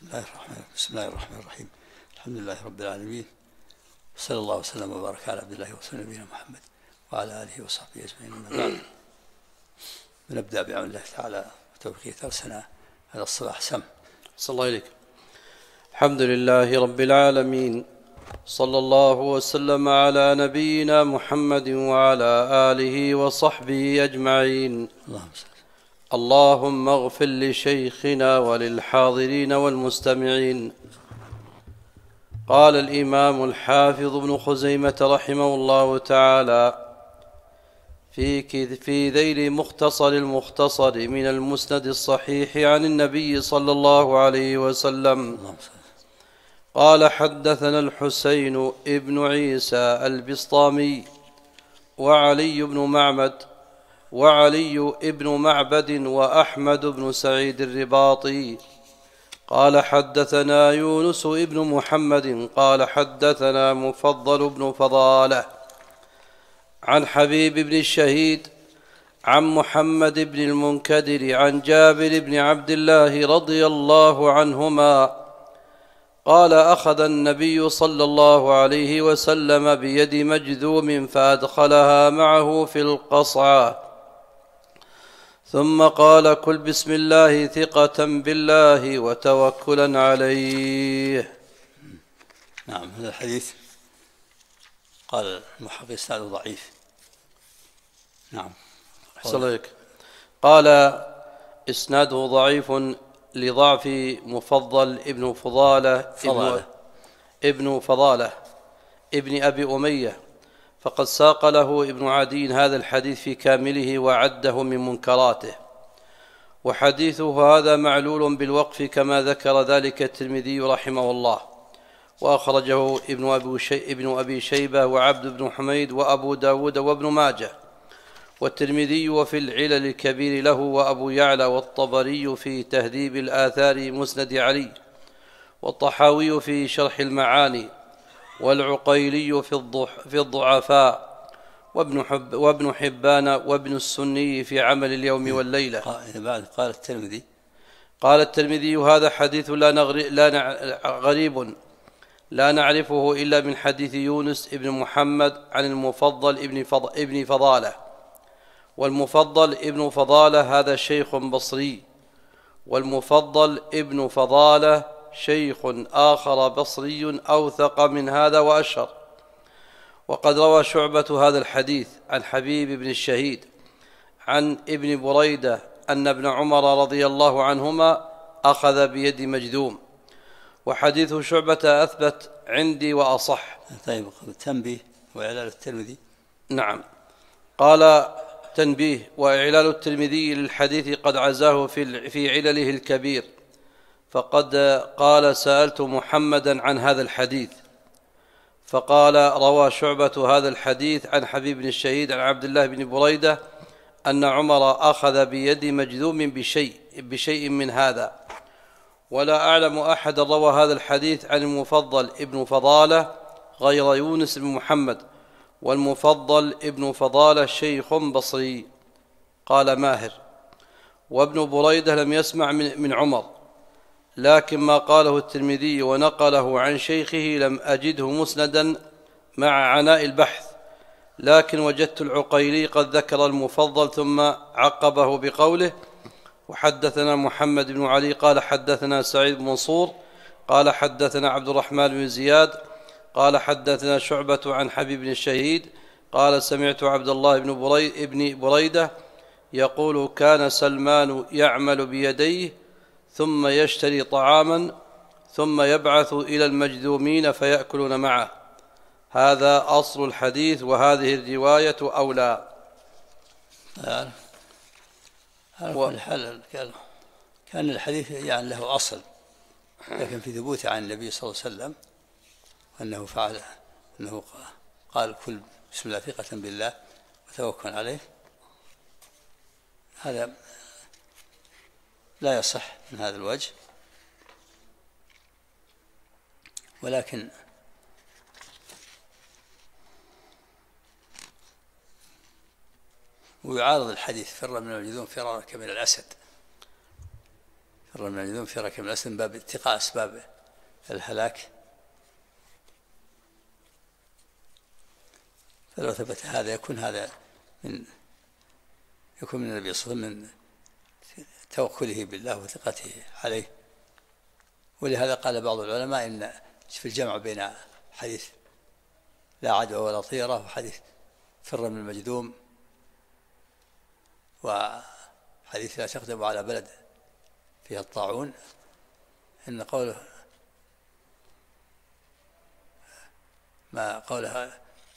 بسم الله الرحمن الرحيم. الحمد لله رب العالمين، صلى الله وسلم وبارك على عبد الله ورسوله نبينا محمد وعلى آله وصحبه أجمعين. أما بعد، نبدأ بعون الله تعالى وتوفيقه درسنا هذا الصباح. صلى الله عليك. الحمد لله رب العالمين، صلى الله وسلم على نبينا محمد وعلى آله وصحبه أجمعين. اللهم اغفر لشيخنا وللحاضرين والمستمعين. قال الإمام الحافظ ابن خزيمة رحمه الله تعالى في ذيل مختصر المختصر من المسند الصحيح عن النبي صلى الله عليه وسلم قال: حدثنا الحسين ابن عيسى البسطامي وعلي ابن معبد وأحمد بن سعيد الرباطي قال: حدثنا يونس ابن محمد قال: حدثنا مفضل بن فضالة عن حبيب بن الشهيد عن محمد بن المنكدر عن جابر بن عبد الله رضي الله عنهما قال: أخذ النبي صلى الله عليه وسلم بيد مجذوم فأدخلها معه في القصعة، ثم قال: كل بسم الله ثقة بالله وتوكلا عليه. نعم، هذا الحديث قال المحقق إسناده ضعيف. نعم، قال إسناده ضعيف لضعف مفضل ابن فضالة ابن أبي أمية، فقد ساق له ابن عدي هذا الحديث في كامله وعده من منكراته، وحديثه هذا معلول بالوقف كما ذكر ذلك الترمذي رحمه الله، وأخرجه ابن أبي شيبة وعبد بن حميد وأبو داود وابن ماجه، والترمذي وفي العلل الكبير له، وأبو يعلى والطبري في تهذيب الآثار مسند علي، والطحاوي في شرح المعاني، والعقيلي في الضعفاء، وابن حبان وابن السني في عمل اليوم والليلة. قال الترمذي: هذا حديث غريب لا نعرفه إلا من حديث يونس ابن محمد عن المفضل ابن فضالة، والمفضل ابن فضالة هذا شيخ بصري، والمفضل ابن فضالة شيخ آخر بصري أوثق من هذا وأشهر. وقد روى شعبة هذا الحديث عن حبيب بن الشهيد عن ابن بريدة أن ابن عمر رضي الله عنهما أخذ بيد مجذوم، وحديث شعبة أثبت عندي وأصح. طيب، تنبيه وإعلال الترمذي. نعم، قال: تنبيه وإعلال الترمذي للحديث قد عزاه في علله الكبير، فقد قال: سألت محمدا عن هذا الحديث، فقال: روى شعبة هذا الحديث عن حبيب بن الشهيد عن عبد الله بن بريدة أن عمر أخذ بيد مجذوم بشيء من هذا، ولا أعلم أحد روى هذا الحديث عن المفضل ابن فضالة غير يونس بن محمد، والمفضل ابن فضالة شيخ بصري. قال ماهر: وابن بريدة لم يسمع من عمر، لكن ما قاله الترمذي ونقله عن شيخه لم أجده مسندا مع عناء البحث، لكن وجدت العقيلي قد ذكر المفضل ثم عقبه بقوله: وحدثنا محمد بن علي قال: حدثنا سعيد بن منصور قال: حدثنا عبد الرحمن بن زياد قال: حدثنا شعبة عن حبيب بن الشهيد قال: سمعت عبد الله بن بريدة يقول: كان سلمان يعمل بيديه ثم يشتري طعاما ثم يبعث إلى المجذومين فيأكلون معه. هذا أصل الحديث، وهذه الرواية أولى. كان الحديث يعني له أصل، لكن في ثبوته عن النبي صلى الله عليه وسلم أنه فعل، أنه قال: كل بسم الله ثقة بالله وتوكل عليه، هذا لا يصح من هذا الوجه، ولكن ويعارض الحديث: فر من الجذوم فرارك من الأسد، فر من المجذوم فرارك من الأسد من باب اتقاء أسباب الهلاك. فلو ثبت هذا يكون من النبي صلى الله عليه وسلم من توكله بالله وثقته عليه. ولهذا قال بعض العلماء إن في الجمع بين حديث لا عدوى ولا طيرة وحديث فر من المجذوم وحديث لا تقدم على بلد فيها الطاعون، إن قوله ما قولها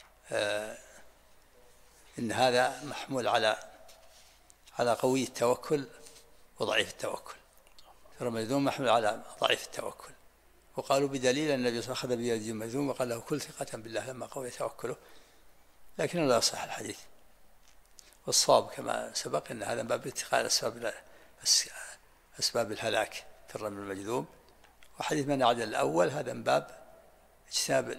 إن هذا محمول على قوي التوكل وضعيف التوكل. فر من المجذوم محمول على ضعيف التوكل، وقالوا بدليل أن النبي صلى الله عليه وسلم أخذ بيد المجذوم وقال له كل ثقة بالله لما قوي توكله، لكنه لا يصح الحديث. والصواب كما سبق أن هذا من باب اتقاء أسباب الهلاك فر من المجذوم. وحديث من أعدل الأول هذا من باب اجتناب،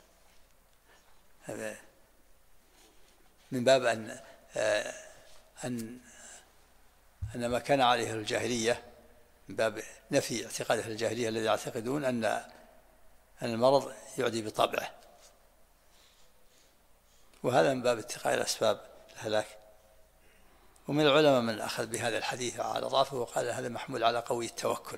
من باب أن ما كان عليه الجاهلية، من باب نفي اعتقاد أهل الجاهلية الذي يعتقدون أن المرض يعدي بطبعه، وهذا من باب اتقاء الأسباب الهلاك. ومن العلماء من أخذ بهذا الحديث على ضعفه وقال هذا محمول على قوي التوكل.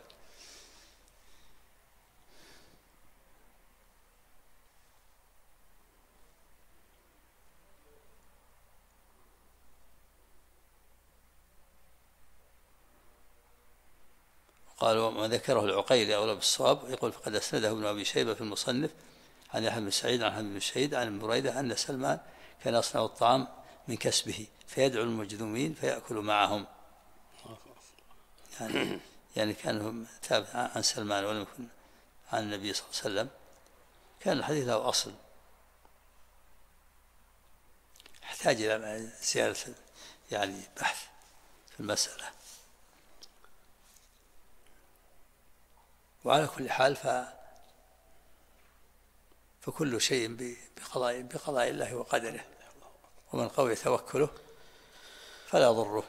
قال وما ذكره العقيلي أولى بالصواب، يقول فقد أسنده ابن أبي شيبة في المصنف عن يحيى بن سعيد عن حمد بن سعيد عن بريدة أن سلمان كان يصنع الطعام من كسبه فيدعو المجذومين فيأكل معهم. يعني كان تابع عن سلمان ولم يكن عن النبي صلى الله عليه وسلم. كان الحديث له أصل يحتاج إلى زيادة يعني بحث في المسألة. وعلى كل حال فكل شيء بقضاء الله وقدره، ومن قوي توكله فلا يضره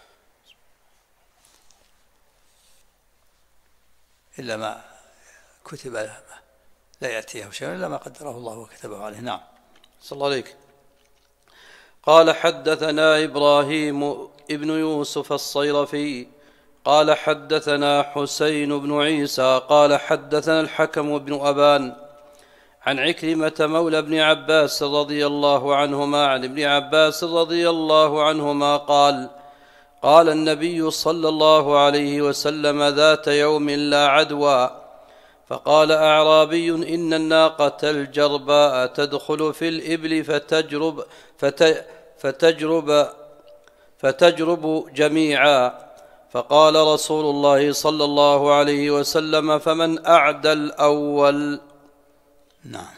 إلا ما كتب له، لا يأتيه شيء إلا ما قدره الله وكتبه عليه. نعم. صلى الله عليك. قال حدثنا إبراهيم ابن يوسف الصيرفي قال حدثنا حسين بن عيسى قال حدثنا الحكم بن أبان عن عكرمة مولى ابن عباس رضي الله عنهما عن ابن عباس رضي الله عنهما قال النبي صلى الله عليه وسلم ذات يوم لا عدوى، فقال أعرابي إن الناقة الجرباء تدخل في الإبل فتجرب جميعا، فقال رسول الله صلى الله عليه وسلم فمن أعدى الأول. نعم.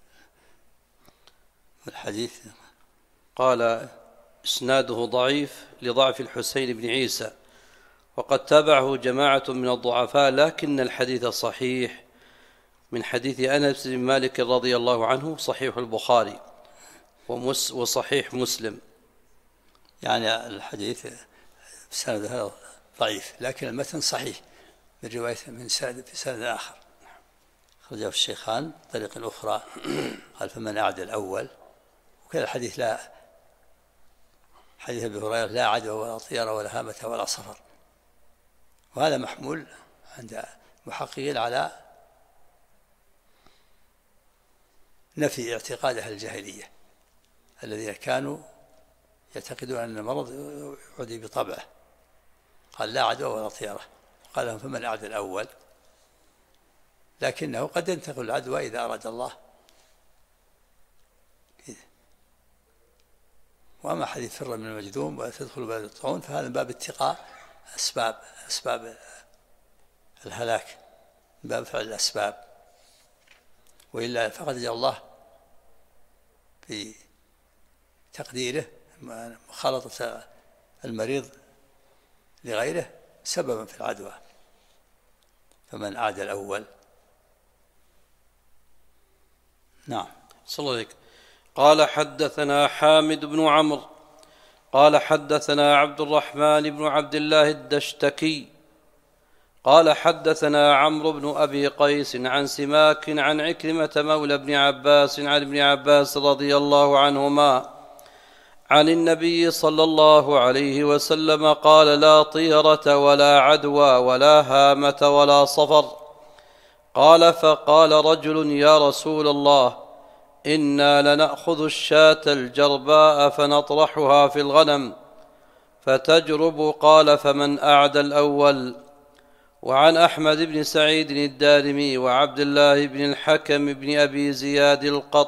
الحديث قال إسناده ضعيف لضعف الحسين بن عيسى، وقد تابعه جماعة من الضعفاء، لكن الحديث صحيح من حديث أنس بن مالك رضي الله عنه، صحيح البخاري وصحيح مسلم. يعني الحديث بسند هذا ضعيف، لكن المتن صحيح من رواية من في سند آخر خرجه الشيخان طريق أخرى قال فمن أعدى الأول. وكذا الحديث حديث أبي هريرة لا عدوى ولا طيرة ولا هامة ولا صفر، وهذا محمول عند محققين على نفي اعتقاد أهل الجاهلية الذين كانوا يعتقدون أن المرض يعدي بطبعه. قال لا عدوى ولا طيرة، قال لهم فمن أعدى الأول، لكنه قد ينتقل العدوى إذا أراد الله. وأما حديث فر من المجذوم وتدخل بلد الطاعون فهذا من باب اتقاء أسباب الهلاك، من باب فعل الأسباب، وإلا فقد جاء الله في تقديره مخالطة المريض لغيره سببا في العدوى. فمن أعدى الأول. نعم. صلى الله عليك. قال حدثنا حامد بن عمرو قال حدثنا عبد الرحمن بن عبد الله الدشتكي قال حدثنا عمرو بن أبي قيس عن سماك عن عكرمة مولى بن عباس عن ابن عباس رضي الله عنهما عن النبي صلى الله عليه وسلم قال: لا طيرة ولا عدوى ولا هامة ولا صفر. قال: فقال رجل: يا رسول الله، إنا لنأخذ الشاة الجرباء فنطرحها في الغنم فتجرب. قال: فمن أعدى الأول؟ وعن أحمد بن سعيد الدارمي وعبد الله بن الحكم بن أبي زياد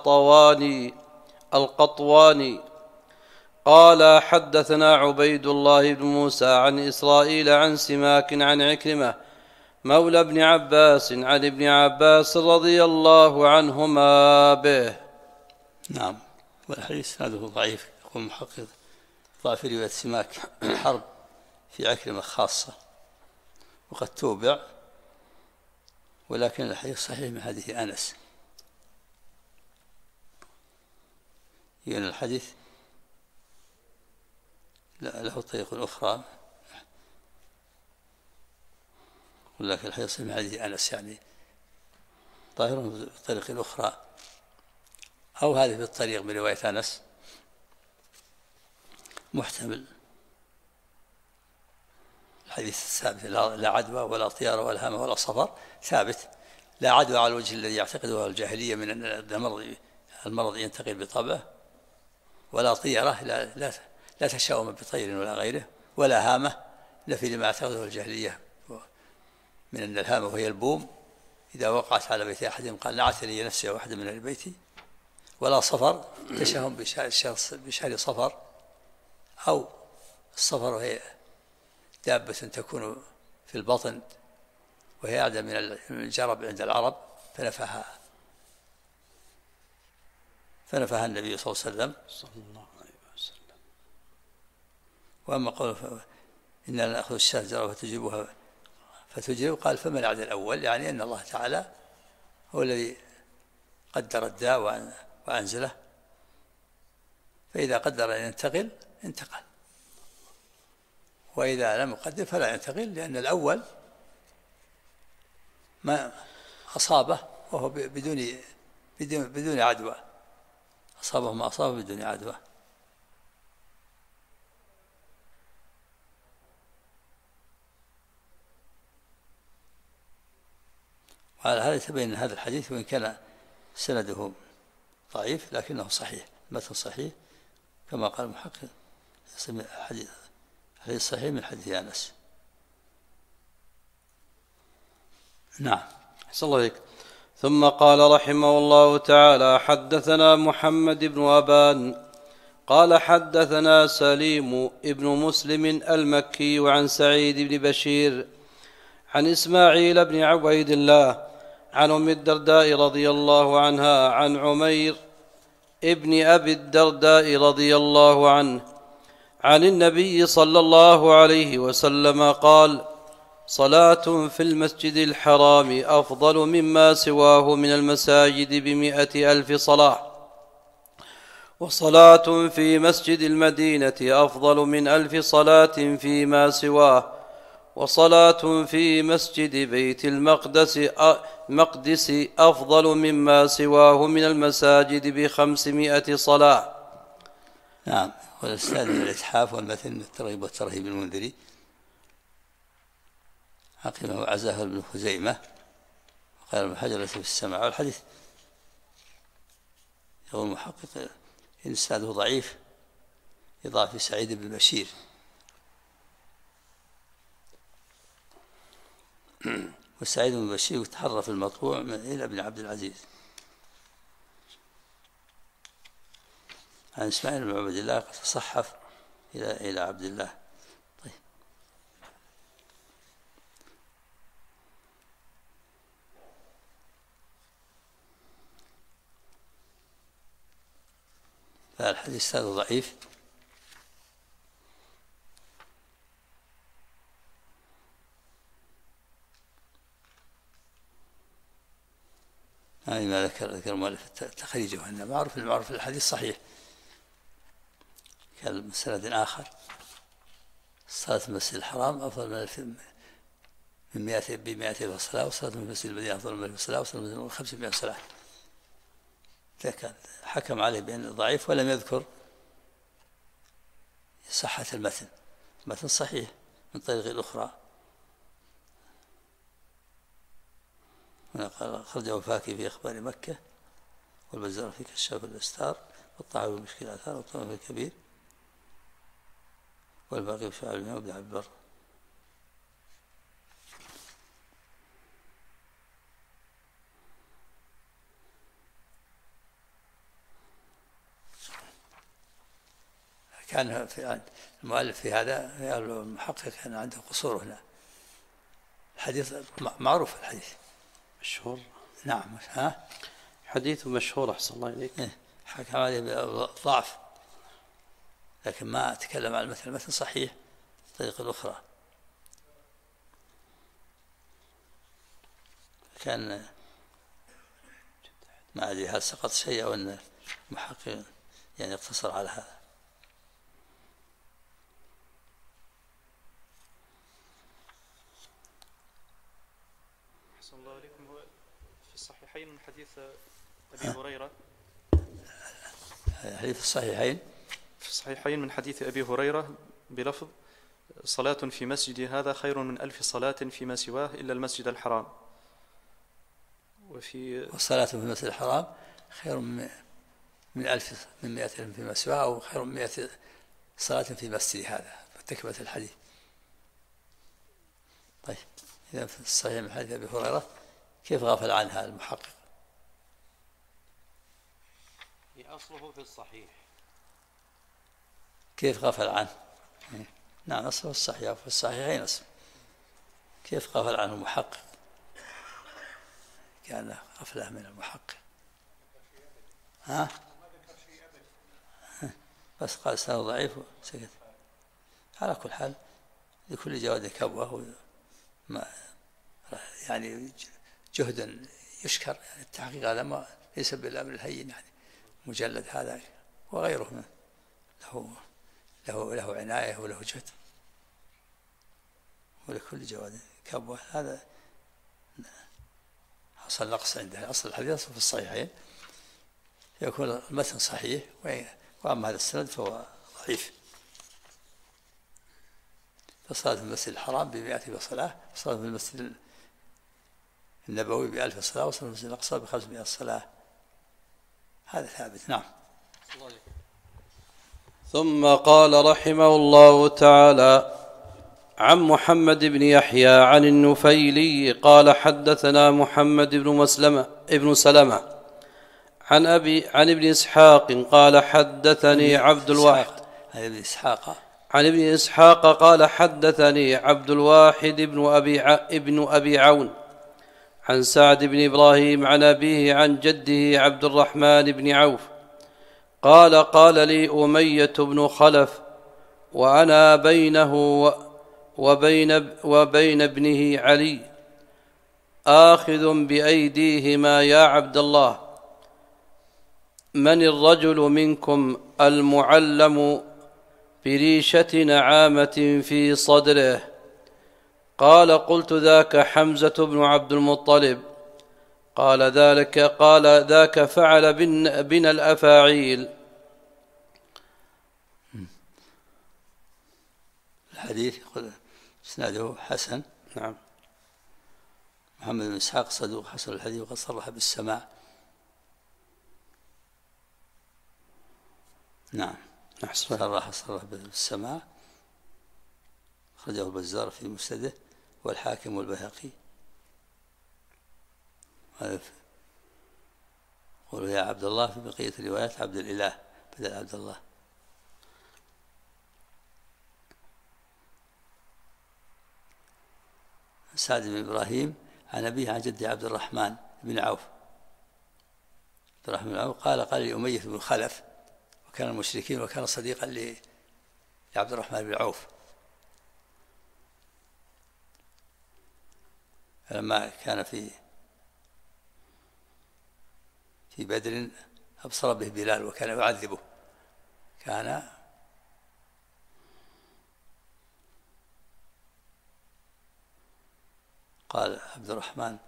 القطواني قال: حدثنا عبيد الله بن موسى عن إسرائيل عن سماك عن عكرمة مولى ابن عباس عن ابن عباس رضي الله عنهما به. نعم. والحديث هذا ضعيف. يقول محقق: ضعف رواية سماك الحرب في عكرمة خاصة، وقد توبع، ولكن الحديث صحيح من حديث أنس. يعني الحديث له طريق أخرى، ولكن الحديث صحيح من حديث أنس، يعني ظاهر بالطريق الأخرى، أو هذه بالطريق برواية أنس محتمل. الحديث الثابت: لا عدوى ولا طيارة ولا هامة ولا صفر، ثابت. لا عدوى على الوجه الذي يعتقده الجاهلية من أن المرض ينتقل بطبعه، ولا طيرة لا تشاؤم بطير ولا غيره، ولا هامة نفي لما اعتقده الجاهلية من أن الهامة وهي البوم إذا وقعت على بيت أحد قال: نعت لي نفسي واحدة من البيت. ولا صفر تشاؤم بشهر صفر، أو الصفر وهي دابة تكون في البطن وهي أعدى من الجرب عند العرب، فنفاها النبي صلى الله عليه وسلم. وأما قوله: إننا نأخذ الشاة الجرب فتجيب، قال: فمن أعدى الأول؟ يعني أن الله تعالى هو الذي قدر الداء وأنزله، فإذا قدر أن ينتقل انتقل، وإذا لم يقدر فلا ينتقل، لأن الأول ما أصابه وهو بدون عدوى، أصابه ما أصابه بدون عدوى. وعلى هذا يتبين هذا الحديث، وإن كان سنده ضعيف لكنه صحيح، متن صحيح كما قال المحقق: حديث صحيح من حديث أنس. نعم. أحسن الله إليك. ثم قال رحمه الله تعالى: حدثنا محمد بن أبان قال حدثنا سليم ابن مسلم المكي عن سعيد بن بشير عن إسماعيل بن عبيد الله عن أم الدرداء رضي الله عنها عن عمير ابن أبي الدرداء رضي الله عنه عن النبي صلى الله عليه وسلم قال: صلاة في المسجد الحرام أفضل مما سواه من المساجد ب100,000 صلاة، وصلاة في مسجد المدينة أفضل من 1000 صلاة فيما سواه، وصلاة في مسجد بيت المقدس أفضل مما سواه من المساجد ب500 صلاة. نعم. والإسناد من الإتحاف والمتن من الترغيب والترهيب المنذري، عقبه عزاه ابن خزيمة وقال ابن حجر في السماع. والحديث يقول المحقق إن إسناده ضعيف يضاف سعيد بن بشير، وسعيد بن بشير يتحرف المطبوع إلى ابن عبد العزيز عن إسماعيل بن عبد الله قد تصحف إلى عبد الله. طيب. فالحديث هذا ضعيف، هذه ما ذكر المؤلف تخريجه أنه معروف الحديث صحيح. كان سند آخر: صلاة المسجد الحرام أفضل من من 200 صلاة، وصلاة في مسجد المدينة أفضل من 1000 صلاة، وصلاة من 500 صلاة. لكن حكم عليه بأنه ضعيف ولم يذكر صحة المتن. المتن صحيح من طريق أخرى. هنا قال خرجه الفاكهي في أخبار مكة، والبزار في كشاف الأستار، والطحاوي في مشكل الآثار، والطبراني في الكبير، والباقي في شعب الإمام وابن عبد البر. كان في المؤلف في هذا المحقق كان عنده قصور هنا. الحديث معروف، الحديث مشهور. نعم. حديث مشهور أحسن الله إليك. حكم عليه بالضعف، لكن ما أتكلم عن المثل صحيح بطريقة أخرى. كان ما أدري هل سقط شيء أو أن المحقق يعني اقتصر على هذا. أحسن الله عليكم. في الصحيحين من حديث أبي هريرة، حديث الصحيحين، في الصحيحين من حديث أبي هريرة بلفظ: صلاة في مسجدي هذا خير من 1000 صلاة فيما سواه إلا المسجد الحرام. والصلاة في المسجد الحرام خير من 1000 من 100 فيما سواه، أو خير من 100 صلاة في مسجدي هذا، تكملة الحديث. طيب، إذا في الصحيح من حديث أبي هريرة كيف غفل عنها المحقق؟ أصله في الصحيح. كيف غفل عنه؟ نعم، أصله الصحيح، في الصحيحين أصله. كيف غفل عنه المحقق؟ كان غفلة من المحقق. بس قال سنة ضعيف وسكت. على كل حال لكل جواد كبوة، يعني جهد يشكر. يعني التحقيق هذا ما ليس بالأمر الهين، يعني مجلد هذا وغيره منه له عناية وله جهد، ولكل جواد كبوة. هذا حصل نقص عنده. أصل الحديث في الصحيحين يكون المتن صحيح، وأما هذا السند فهو ضعيف. فصلاة في المسجد الحرام ب100 صلاة، وصلاة في المسجد النبوي ب1000 صلاة، وصلاة في المسجد الأقصى ب500 صلاة. هذا ثابت. نعم. ثم قال رحمه الله تعالى: عن محمد بن يحيى عن النفيلي قال: حدثنا محمد بن سلمة عن ابن إسحاق قال: حدثني عبد الواحد عن ابن إسحاق قال: حدثني عبد الواحد ابن أبي عون عن سعد بن إبراهيم عن أبيه عن جده عبد الرحمن بن عوف قال: قال لي أمية بن خلف وأنا بينه وبين ابنه علي آخذ بأيديهما: يا عبد الله، من الرجل منكم المعلم بريشة نعامة في صدره؟ قال: قلت: ذاك حمزة بن عبد المطلب. قال: ذاك فعل بنا الأفاعيل. الحديث يقول اسناده حسن. نعم. محمد بن إسحاق صدوق حسن الحديث، وقد صرح بالسماع. نعم، صرح بالسماع. أخرجه البزار في مسنده، والحاكم والبيهقي. قولوا يا عبد الله في بقية الروايات عبد الإله بدل عبد الله. سعد بن إبراهيم عن أبيه عن جده عبد الرحمن بن عوف. عبد الرحمن بن عوف قال لي أمية بن خلف، وكان المشركين، وكان صديقا لعبد الرحمن بن عوف. فلما كان في بدر أبصر به بلال وكان يعذبه. كان قال عبد الرحمن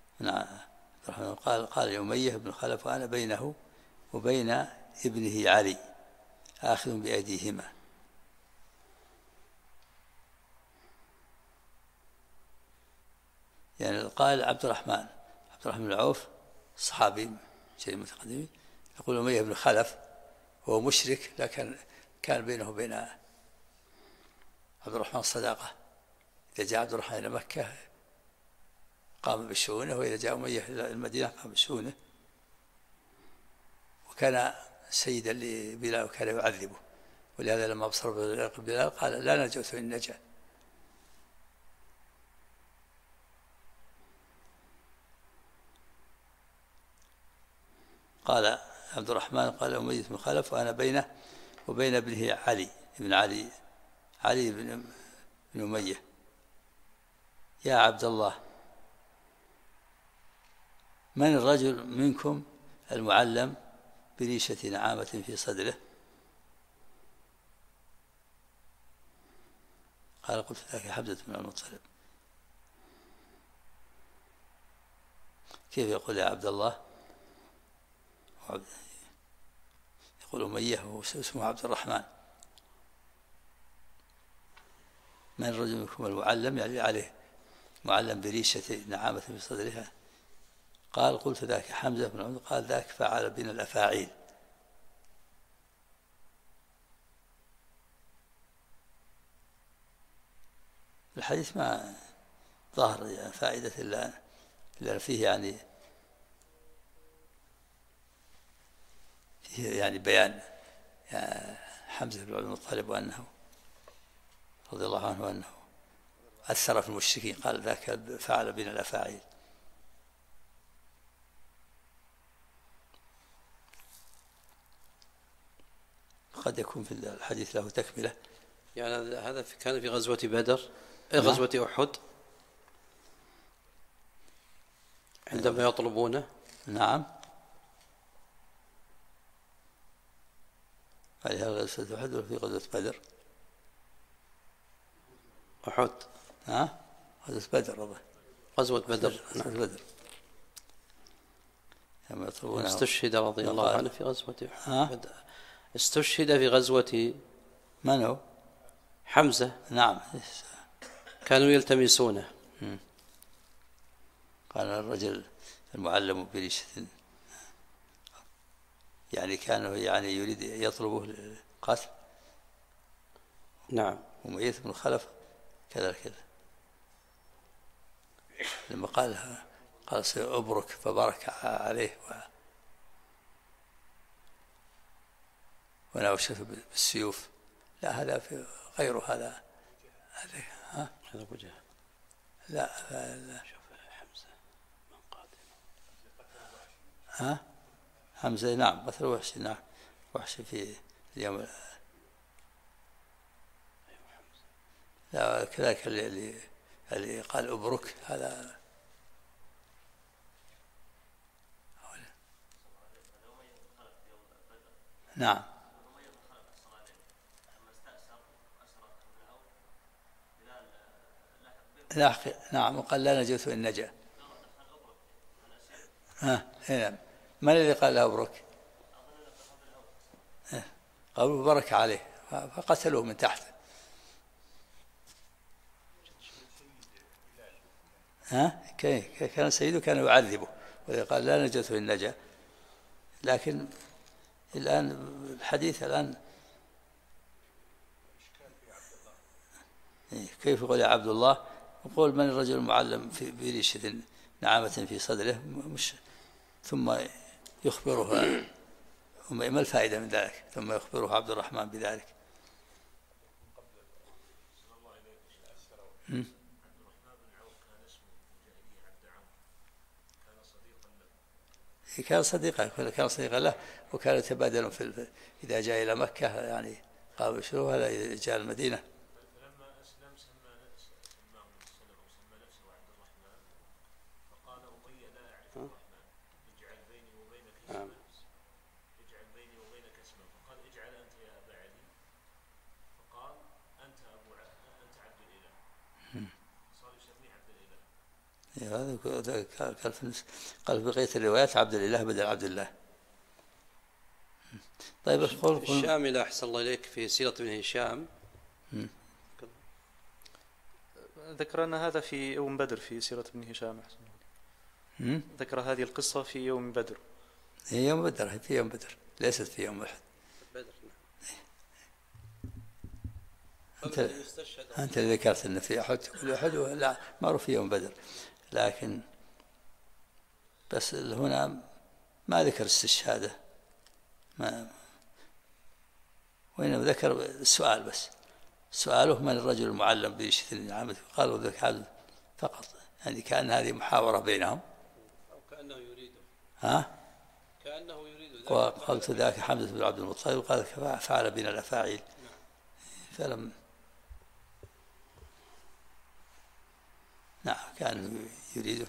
قال لأمية بن خلف وأنا بينه وبين ابنه علي آخذ بأيديهما. يعني قال عبد الرحمن بن عوف صحابي شيء متقدم، يقول أمية بن خلف وهو مشرك، لكن كان بينه وبين عبد الرحمن صداقة. إذا جاء عبد الرحمن إلى مكة قام بشؤونه، وإذا جاء أمية إلى المدينة قام بشؤونه. وكان سيدا لبلال وكان يعذبه، ولهذا لما أبصر بلال قال لا نجوت إن نجا. قال عبد الرحمن قال أمية بن خلف وأنا بينه وبين ابنه علي بن أمية يا عبد الله من الرجل منكم المعلم بريشة نعامة في صدره؟ قال قلت ذاك حمزة بن المطلب. كيف يقول يا عبد الله؟ يقول أمية واسمه عبد الرحمن. من الرجل منكم المعلم يعني عليه معلم بريشة نعامة في صدرها؟ قال قلت ذاك حمزة بن عمر. قال ذاك فعل بنا الأفاعيل. الحديث ما ظهر يعني فائدة إلا فيه يعني بيان يعني حمزة بن عبد المطلب وأنه رضي الله عنه أنه أثر في المشركين. قال ذاك فعل بنا الأفاعيل. قد يكون في الحديث له تكملة. يعني هذا كان في غزوة بدر، غزوة أحد عندما يطلبونه. نعم. هل هذا غزوة أحد ولا في غزوة بدر؟ أحد. غزوة بدر. غزوة بدر. غزوة بدر. استشهد رضي الله عنه في غزوة بدر. استشهد في غزوة. من هو؟ حمزة. نعم. كانوا يلتمسونه. قال الرجل المعلم بريشة يعني كان يعني يريد يطلبه للقتل. نعم. أمية بن خلف كذا لما قال سأبرك فبارك عليه وناوشه بالسيوف. لا هذا في غيره. هذا أبو جهل. لا شوف حمزة من قاتل. حمزة نعم قتل وحش. نعم وحش في اليوم. لا كذلك اللي قال أبرك هذا. نعم. نعم وقال لا نجوت إن نجا. هنا من الذي قال له أبرك؟ قالوا برك عليه فقتلوه من تحت. كان سيده كان يعذبه وقال لا نجوت إن نجا. لكن الآن الحديث كيف يقول يا عبد الله؟ يقول من الرجل المعلم بريشة نعامة في صدره ثم يخبره. ما الفائدة من ذلك؟ ثم يخبره عبد الرحمن بذلك. كان صديقا له وكان يتبادل إذا جاء إلى مكة يعني قالوا شو هذا إذا جاء المدينة. فلما أسلم سماه نفسه عبد الرحمن. فقال أمية لا أعرف الرحمن اجعل بيني وبينك اسما. فقال اجعل أنت يا أبا علي. فقال أنت عبد الإله. صار يسميه عبد الإله. هذا قال في بقية الروايات عبد الإله بدل عبد الله. طيب الشاملة أحسن الله إليك في سيرة ابن هشام ذكر أن هذا في يوم بدر في سيرة ابن هشام. ذكر هذه القصة في يوم بدر. هي يوم بدر، في يوم بدر، ليست في يوم أحد. أنت اللي ذكرت أن في أحد، لا معروف في يوم بدر، لكن بس هنا ما ذكر استشهاده، وإنما ذكر السؤال بس. سؤاله من الرجل المعلم بشثر عامته، قالوا ذلك حال فقط، يعني كأن هذه محاورة بينهم، أو كأنه يريده. كأنه يريد. وقلت ذاك حمزة بن عبد المطلب، وقال فعل بنا الأفاعيل. فلم نعم كان يريده،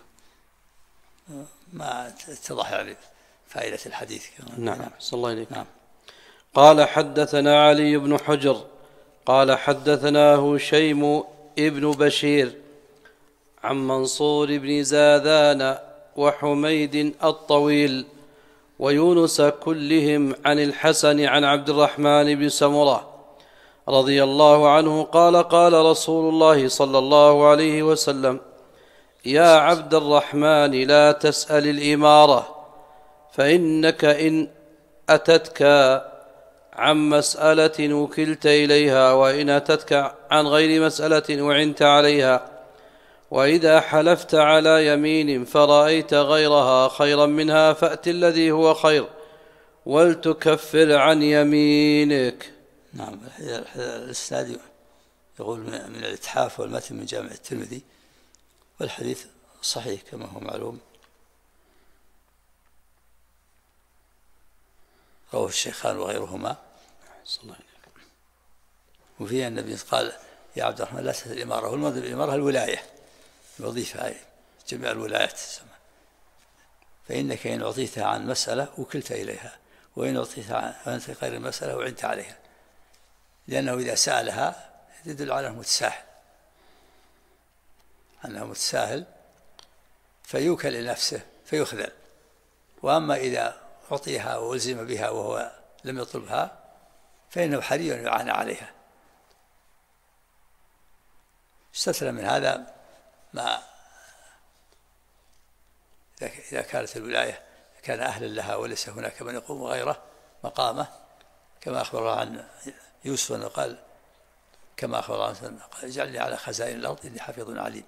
ما اتضح يعني فائدة الحديث. نعم صلى الله عليه. نعم. قال حدثنا علي بن حجر قال حدثنا هشيم ابن بشير عن منصور بن زاذان وحميد الطويل ويونس كلهم عن الحسن عن عبد الرحمن بن سمرة رضي الله عنه قال قال رسول الله صلى الله عليه وسلم: يا عبد الرحمن لا تسأل الإمارة، فإنك إن أتتك عن مسألة وكلت إليها، وإن أتتك عن غير مسألة وعنت عليها. وإذا حلفت على يمين فرأيت غيرها خيرا منها فأت الذي هو خير ولتكفر عن يمينك. نعم. الإسناد يقول من الإتحاف والمتن من جامع الترمذي، والحديث صحيح كما هو معلوم، رواه الشيخان وغيرهما. وفيها النبي قال: يا عبد الرحمن لا تسأل الإمارة. والمراد بالإمارة الولاية، الوظيفة، جميع الولايات، فإنك إن أعطيتها عن مسألة وكلت إليها، وإن أعطيتها عن غير المسألة وعنت عليها، لأنه إذا سألها يدل على أنه متساهل فيوكل لنفسه فيخذل. وأما إذا أعطيها وألزم بها وهو لم يطلبها فإنه حري يعانى عليها. استثنى من هذا ما إذا كانت الولاية كان أهلا لها وليس هناك من يقوم غيره مقامه، كما أخبر عن يوسف أنه قال، كما أخبر عنه قال: اجعلني على خزائن الأرض إني حفيظ عليم.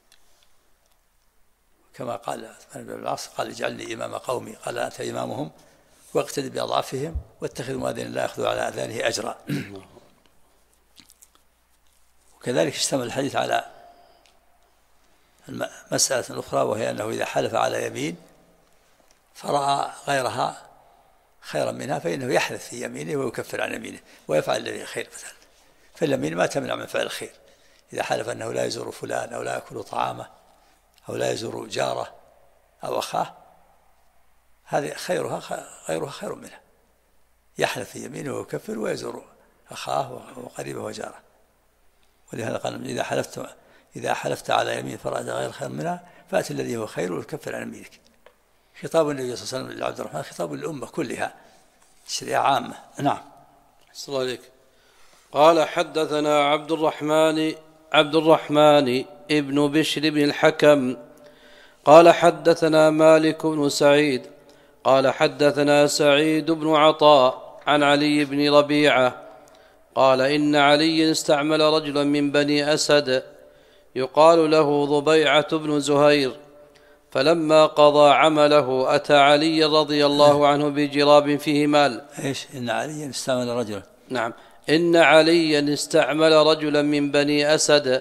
كما قال عثمان بن العاص قال: اجعلني إمام قومي، قال: أنت إمامهم واقتدي بأضعافهم واتخذ مؤذنا لا يأخذ على أذانه أجرا. وكذلك اشتمل الحديث على مسألة أخرى، وهي أنه إذا حلف على يمين فرأى غيرها خيرا منها فإنه يحلف في يمينه ويكفر عن يمينه ويفعل الذي خير مثلا. فاليمين ما تمنع من فعل الخير. إذا حلف أنه لا يزور فلان أو لا يأكل طعامه أو لا يزور جاره أو أخاه، هذه غيرها خير منها، يحلف في يمينه ويكفر ويزور أخاه وقريبه وجاره. ولهذا قال: إذا حلفت على يمين فرأت غير خير منها فأت الذي هو خير ويكفر عن يمينك. خطاب النبي صلى الله عليه وسلم لعبد الرحمن خطاب للأمة كلها، شريعة عامة. نعم. صلى الله عليك. قال حدثنا عبد الرحمن ابن بشر بن الحكم قال حدثنا مالك بن سعيد قال حدثنا سعيد بن عطاء عن علي بن ربيعة قال: إن علي استعمل رجلا من بني أسد يقال له ضبيعة بن زهير، فلما قضى عمله أتى علي رضي الله عنه بجراب فيه مال. إيش؟ إن علي استعمل رجلا. نعم. إن عليا استعمل رجلا من بني أسد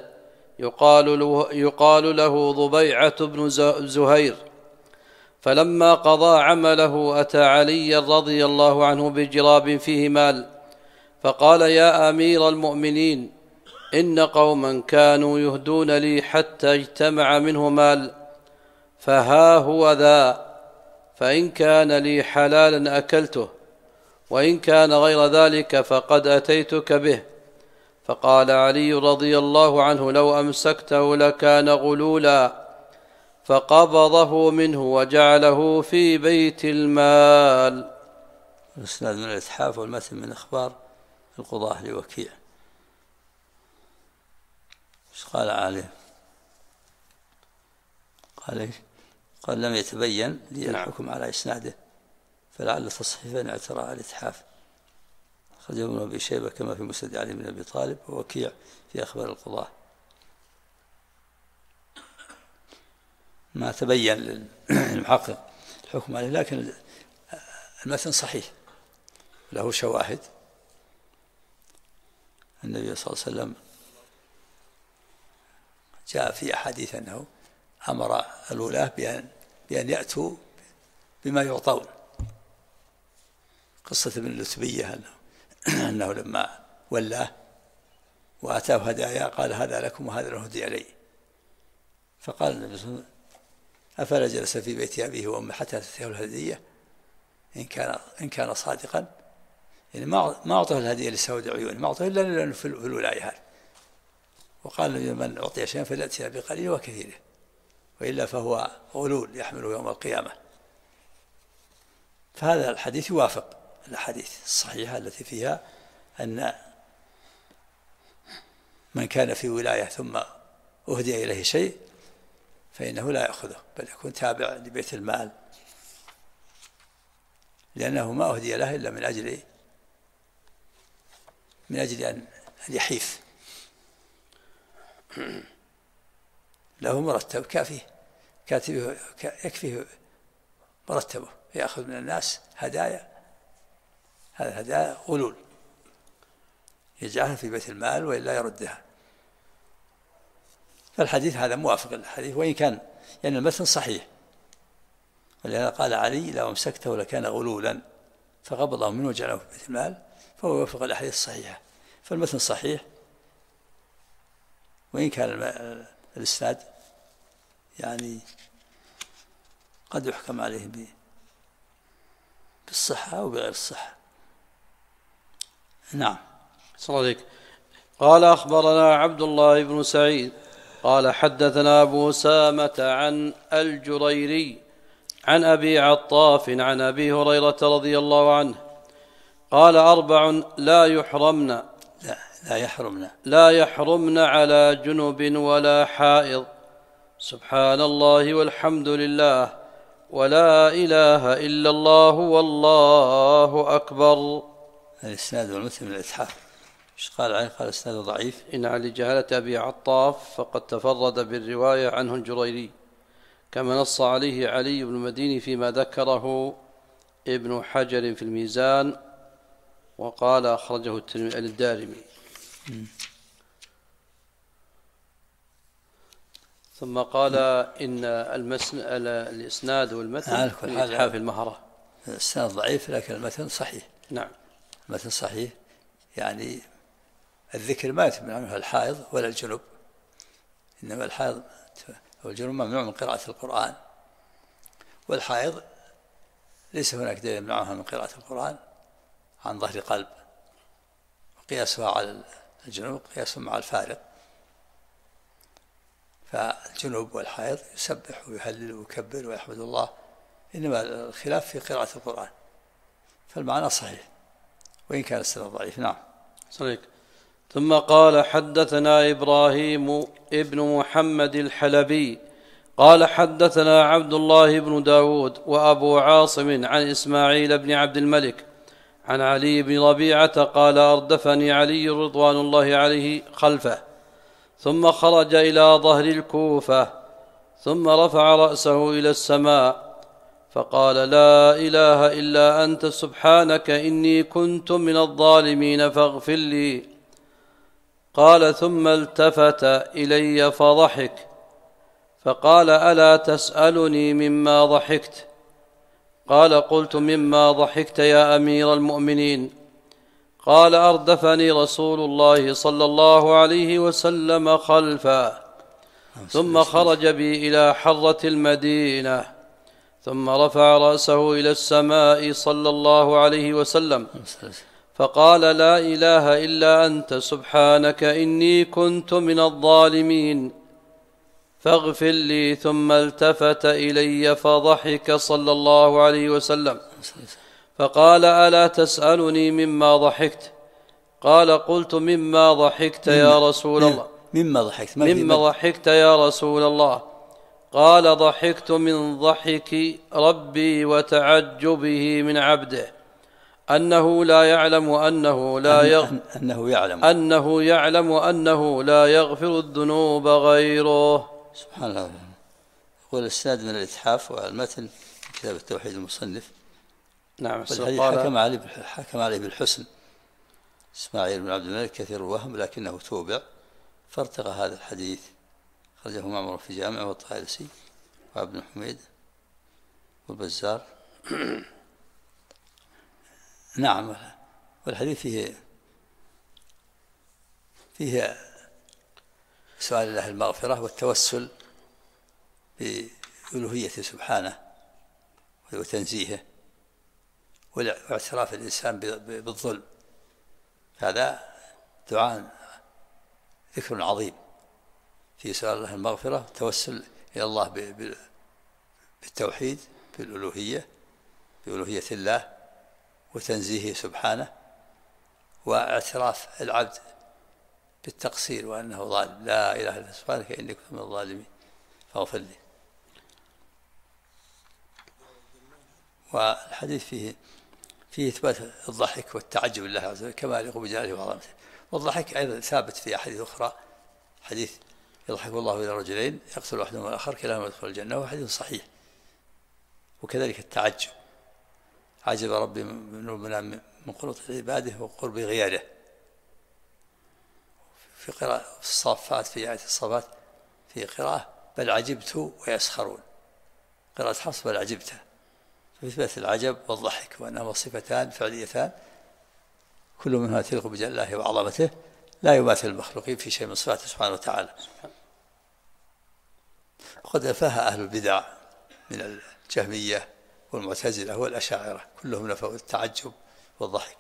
يقال له ضبيعة بن زهير، فلما قضى عمله أتى علي رضي الله عنه بجراب فيه مال، فقال: يا أمير المؤمنين، إن قوما كانوا يهدون لي حتى اجتمع منه مال، فها هو ذا، فإن كان لي حلالا أكلته، وإن كان غير ذلك فقد أتيتك به. فقال علي رضي الله عنه: لو أمسكته لكان غلولا. فقبضه منه وجعله في بيت المال. الإسناد من الإتحاف والمتن من إخبار القضاة لوكيع. ايش قال عليه؟ قال لم يتبين لي الحكم على إسناده فلعل تصحيفا اعتراء على الإتحاف. أخرجه ابن أبي شيبة كما في مسند علي بن أبي طالب ووكيع في أخبار القضاة. ما تبين للمحقق الحكم عليه، لكن المتن صحيح له شواهد. النبي صلى الله عليه وسلم جاء في أحاديث أنه أمر الولاة بأن يأتوا بما يعطون. قصة ابن اللتبية أنه لما ولاه وأتاه هدايا قال هذا لكم وهذا له هدي علي، فقال النبي صلى الله عليه وسلم أفلا جلس في بيت أبيه وأمه حتى تأتيه الهدية إن كان صادقا، يعني ما أعطاه الهدية لسود عيونه، ما أعطاه إلا في الولاية هذه. وقال من أعطي شيئا فليأتي بقليل وكثيره وإلا فهو غلول يحمله يوم القيامة. فهذا الحديث يوافق الأحاديث الصحيحة التي فيها أن من كان في ولاية ثم أهدي إليه شيء فإنه لا يأخذه بل يكون تابع لبيت المال، لأنه ما أهدي له إلا من أجل أن يحيف. له مرتب كافيه كاتبه يكفيه مرتبه، يأخذ من الناس هدايا، هذا هدايا غلول يجعلها في بيت المال وإلا يردها. فالحديث هذا موافق للحديث وإن كان يعني المتن صحيح، ولهذا قال علي لو أمسكته لكان غلولا فقبضه منه وجعله في بيت المال، فهو يوافق الأحاديث الصحيحة. فالمتن صحيح وإن كان الإسناد يعني قد يحكم عليه بالصحة أو بغير الصحة. نعم. صلى الله عليك. قال أخبرنا عبد الله بن سعيد قال حدثنا أبو أسامة عن الجريري عن أبي عطاف عن أبي هريرة رضي الله عنه قال 4 لا يحرمن على جنب ولا حائض: سبحان الله والحمد لله ولا إله إلا الله والله أكبر. الإسناد والمتن من الإتحاف. ايش قال عليه؟ قال إسناد ضعيف. إن لجهالة أبي عطاف فقد تفرد بالرواية عنه الجريري كما نص عليه علي بن المديني فيما ذكره ابن حجر في الميزان، وقال أخرجه الدارمي. ثم قال إن الإسناد والمتن من إتحاف المهرة. الإسناد ضعيف لكن المتن صحيح. نعم، المتن صحيح، يعني الذكر ما يتم عنه الحائض ولا الجنب، إنما الحائض والجنب ممنوع من قراءة القرآن، والحائض ليس هناك دليل يمنعها من قراءة القرآن عن ظهر قلب، وقياسها على الجنوب قياس مع الفارق. فالجنوب والحائض يسبح ويهلل ويكبر ويحمد الله، إنما الخلاف في قراءة القرآن، فالمعنى صحيح وإن كان السند ضعيف. نعم. صحيح. ثم قال حدثنا إبراهيم ابن محمد الحلبي قال حدثنا عبد الله بن داود وأبو عاصم عن إسماعيل بن عبد الملك عن علي بن ربيعة قال أردفني علي رضوان الله عليه خلفه ثم خرج إلى ظهر الكوفة ثم رفع رأسه إلى السماء فقال: لا إله إلا أنت سبحانك إني كنت من الظالمين فاغفر لي. قال ثم التفت إلي فضحك فقال: ألا تسألني مما ضحكت؟ قال: قلت: مما ضحكت يا أمير المؤمنين؟ قال: أردفني رسول الله صلى الله عليه وسلم خلفه ثم خرج بي إلى حرة المدينة ثم رفع رأسه إلى السماء صلى الله عليه وسلم فقال: لا إله إلا أنت سبحانك إني كنت من الظالمين. فاغفر لي. ثم التفت إلي فضحك صلى الله عليه وسلم فقال ألا تسألني مما ضحكت؟ قال قلت مما ضحكت يا رسول الله؟ مما ضحكت يا رسول الله؟ قال ضحكت من ضحك ربي وتعجبه من عبده أنه يعلم أنه لا يغفر الذنوب غيره. سبحان الله. يقول الإسناد من الإتحاف والمتن كتاب التوحيد المصنف. نعم. حكم عليه بالحسن إسماعيل بن عبد الملك كثير الوهم لكنه توبع فارتقى هذا الحديث. خرجه معمر في جامعه والطيالسي وابن حميد والبزار. نعم. والحديث فيه سؤال الله المغفرة والتوسل بألوهيته سبحانه وتنزيهه واعتراف الإنسان بالظلم. هذا دعاء ذكر عظيم في سؤال الله المغفرة، توسل إلى الله بالتوحيد بألوهية الله وتنزيهه سبحانه واعتراف العبد بالتقصير وأنه ظالم. لا إله إلا سبحانك إني كنت من الظالمين فاغفر لي. والحديث فيه إثبات الضحك والتعجب لله عز وجل كما يليق بجلاله وعظمته. والضحك أيضا ثابت في أحاديث أخرى، حديث يضحك الله إلى رجلين يقتل أحدهما الآخر كلاهما يدخل الجنة، وهو حديث صحيح. وكذلك التعجب، عجب ربي ذنوبنا من قنوط عباده وقرب غيره. في قراءة الصافات في آية الصافات في قراءة بل عجبت ويسخرون، قراءة حفص بل عجبت، فإثبات العجب والضحك وأنهما صفتان فعليتان كل منها تليق بجلاله وعظمته لا يماثل المخلوقين في شيء من صفاته سبحانه وتعالى. وقد أفاها أهل البدع من الجهمية والمعتزلة والأشاعرة كلهم نفوا التعجب والضحك.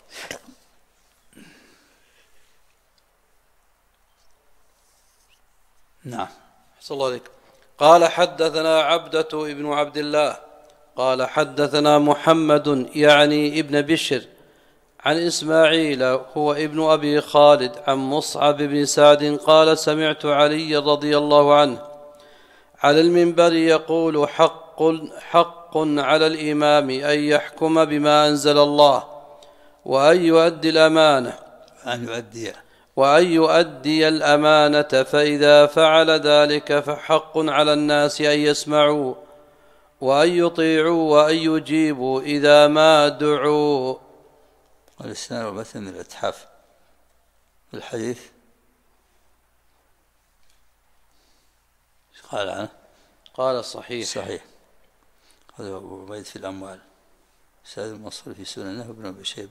نعم. صلى الله عليك. قال حدثنا عبدة ابن عبد الله قال حدثنا محمد يعني ابن بشر عن إسماعيل هو ابن أبي خالد عن مصعب بن سعد قال سمعت علي رضي الله عنه على المنبر يقول حق على الإمام أن يحكم بما أنزل الله وأن يؤدي الأمانة فإذا فعل ذلك فحق على الناس أن يسمعوا وأن يطيعوا وأن يجيبوا إذا ما دعوا. والإسناد والمتن من الإتحاف بالحديث قال عنه قال صحيح هذا أبو عبيد في الأموال، سعيد المنصور في سننه وابن أبي شيبة.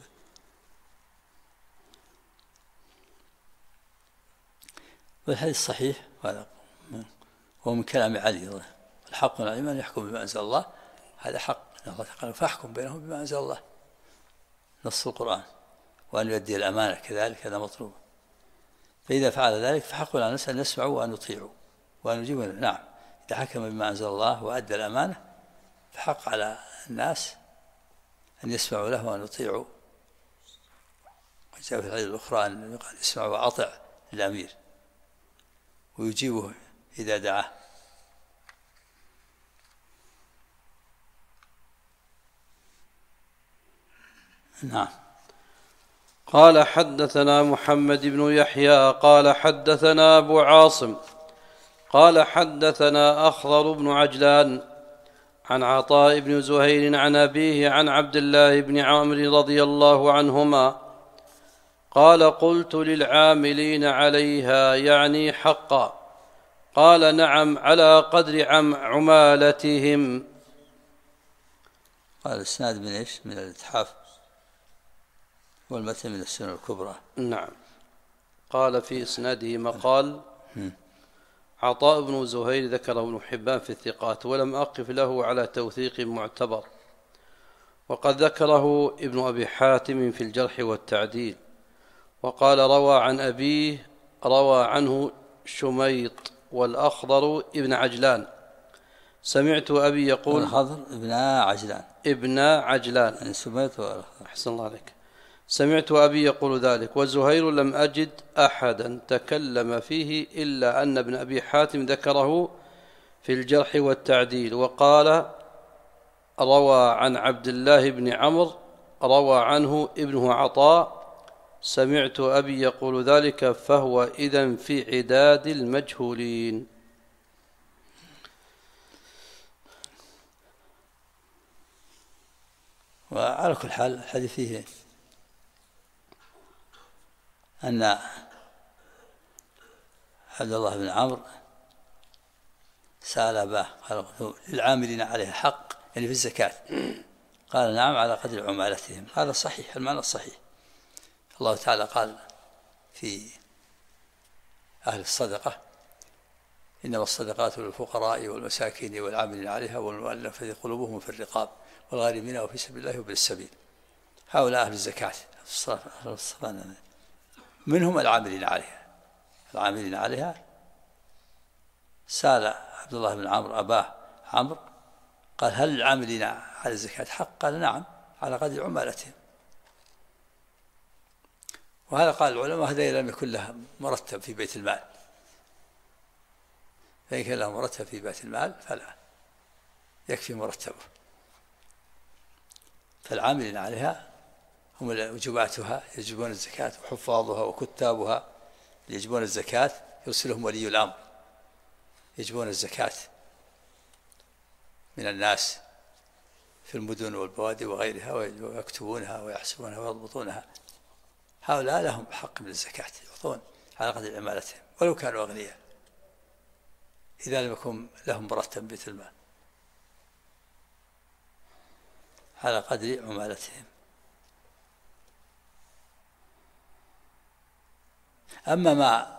والحديث صحيح، هذا هو من كلام علي الحق على الإيمان يحكم بما أنزل الله، هذا حق الله قال فاحكم بينهم بما أنزل الله نص القرآن، وأن يؤدي الأمانة كذلك هذا مطلوب. فإذا فعل ذلك فحق على الناس أن يسمعوا وأن يطيعوا وأن يجيبوا. نعم، إذا حكم بما أنزل الله وأدى الأمانة فحق على الناس أن يسمعوا له وأن يطيعوا. وجاء في الحديث الأخرى أن يقال اسمع وأطع للأمير ويجيبه إذا دعاه. نعم. قال حدثنا محمد بن يحيى قال حدثنا أبو عاصم قال حدثنا أخضر بن عجلان عن عطاء بن زهير عن أبيه عن عبد الله بن عمرو رضي الله عنهما قال قلت للعاملين عليها يعني حقا قال نعم على قدر عمالتهم. قال الإسناد من إيش؟ من الإتحاف والمتن من السنن الكبرى. نعم. قال في إسناده مقال عطاء بن زهير ذكره ابن حبان في الثقات ولم أقف له على توثيق معتبر، وقد ذكره ابن أبي حاتم في الجرح والتعديل، وقال روى عن أبيه روى عنه شميط والأخضر ابن عجلان. سمعت أبي يقول الخضر ابن عجلان يعني سميت. أحسن الله عليك. سمعت أبي يقول ذلك. وزهير لم أجد أحدا تكلم فيه إلا أن ابن أبي حاتم ذكره في الجرح والتعديل، وقال روى عن عبد الله بن عمرو روى عنه ابنه عطاء. سمعت أبي يقول ذلك، فهو إذن في عداد المجهولين. وعلى كل حال الحديث فيه أن عبد الله بن عمرو سأل أباه قال للعاملين عليها حق يعني في الزكاة؟ قال نعم على قدر عمالتهم. هذا صحيح، المعنى الصحيح. الله تعالى قال في أهل الصدقة إنما الصدقات للفقراء والمساكين والعاملين عليها والمؤلفة قلوبهم في الرقاب والغارمين وفي سبيل الله وابن السبيل. هؤلاء أهل الزكاة منهم العاملين عليها. سأل عبد الله بن عمرو أباه عمرو قال هل العاملين على الزكاة حق؟ قال نعم على قدر عمالتهم. وهذا قال العلماء هذا لم يكن له مرتب في بيت المال، فإن كان له مرتب في بيت المال فلا يكفي مرتبه. فالعاملين عليها هم وجباتها يجبون الزكاة، وحفاظها وكتابها يجبون الزكاة يرسلهم ولي الأمر يجبون الزكاة من الناس في المدن والبوادي وغيرها، ويكتبونها ويحسبونها ويضبطونها. هؤلاء لهم حق من الزكاة، يعطون على قدر عمالتهم ولو كانوا أغنياء إذا لم يكن لهم مرتب بيت المال، على قدر عمالتهم. أما ما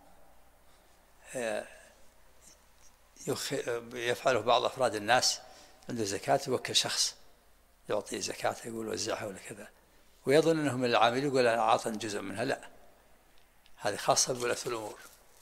يفعله بعض أفراد الناس عنده زكاة يوكل شخص يعطيه زكاة يقول وزعها ولا كذا، ويظن أنهم العامل يقول أنا أعطني جزء منها. لا، هذه خاصة بولاة الأمور.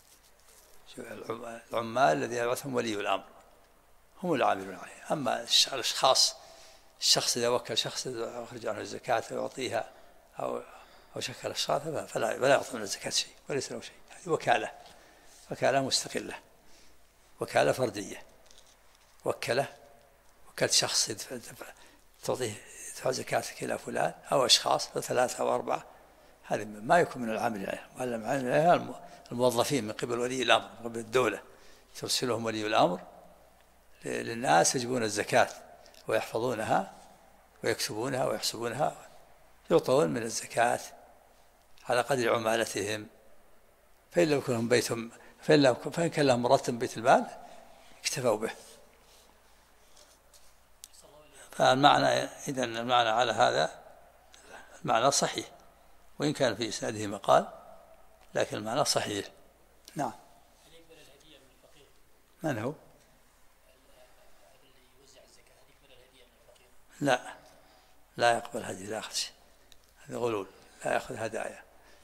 العمال الذين يبعثهم ولي الأمر هم العاملون عليه. أما الأشخاص، الشخص إذا وكل شخص يخرج عنه الزكاة ويعطيها أو شكل أشخاص فلا يعطي من الزكاة شيء وليس له شيء. هذه وكالة مستقلة، وكالة فردية. وكلت شخص تعطيه يدفع زكاتك إلى فلان أو أشخاص 3 أو 4، هذا ما يكون من العامل عليها. الموظفين من قبل ولي الأمر، من قبل الدولة ترسلهم ولي الأمر للناس يجبون الزكاة ويحفظونها ويكتبونها ويحسبونها، يعطون من الزكاة على قدر عمالتهم. فإن لم يكن بيتهم فإن كان لهم مرتب بيت المال اكتفوا به. فالمعنى إذن المعنى على هذا المعنى صحيح، وإن كان في إسناده مقال لكن المعنى صحيح. نعم. من هو؟ لا يقبل هدي، لا يأخذ شيء، هذا غلول، لا يأخذ هدايا.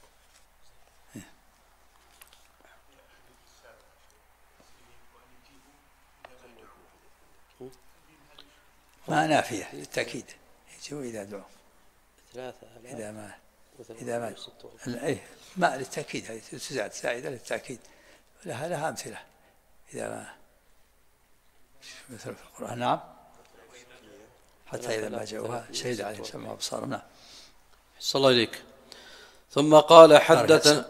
ما نافية للتأكيد، يجوا إذا دعوا 3000 إذا ما للتأكيد، هذه تزاد زائدة للتأكيد، لها أمثلة إذا ما مثل في القرآن. نعم، حتى إذا ما جاءوها شهد عليهم سمعهم وأبصارهم. نعم. صلى الله عليك. ثم قال حدثنا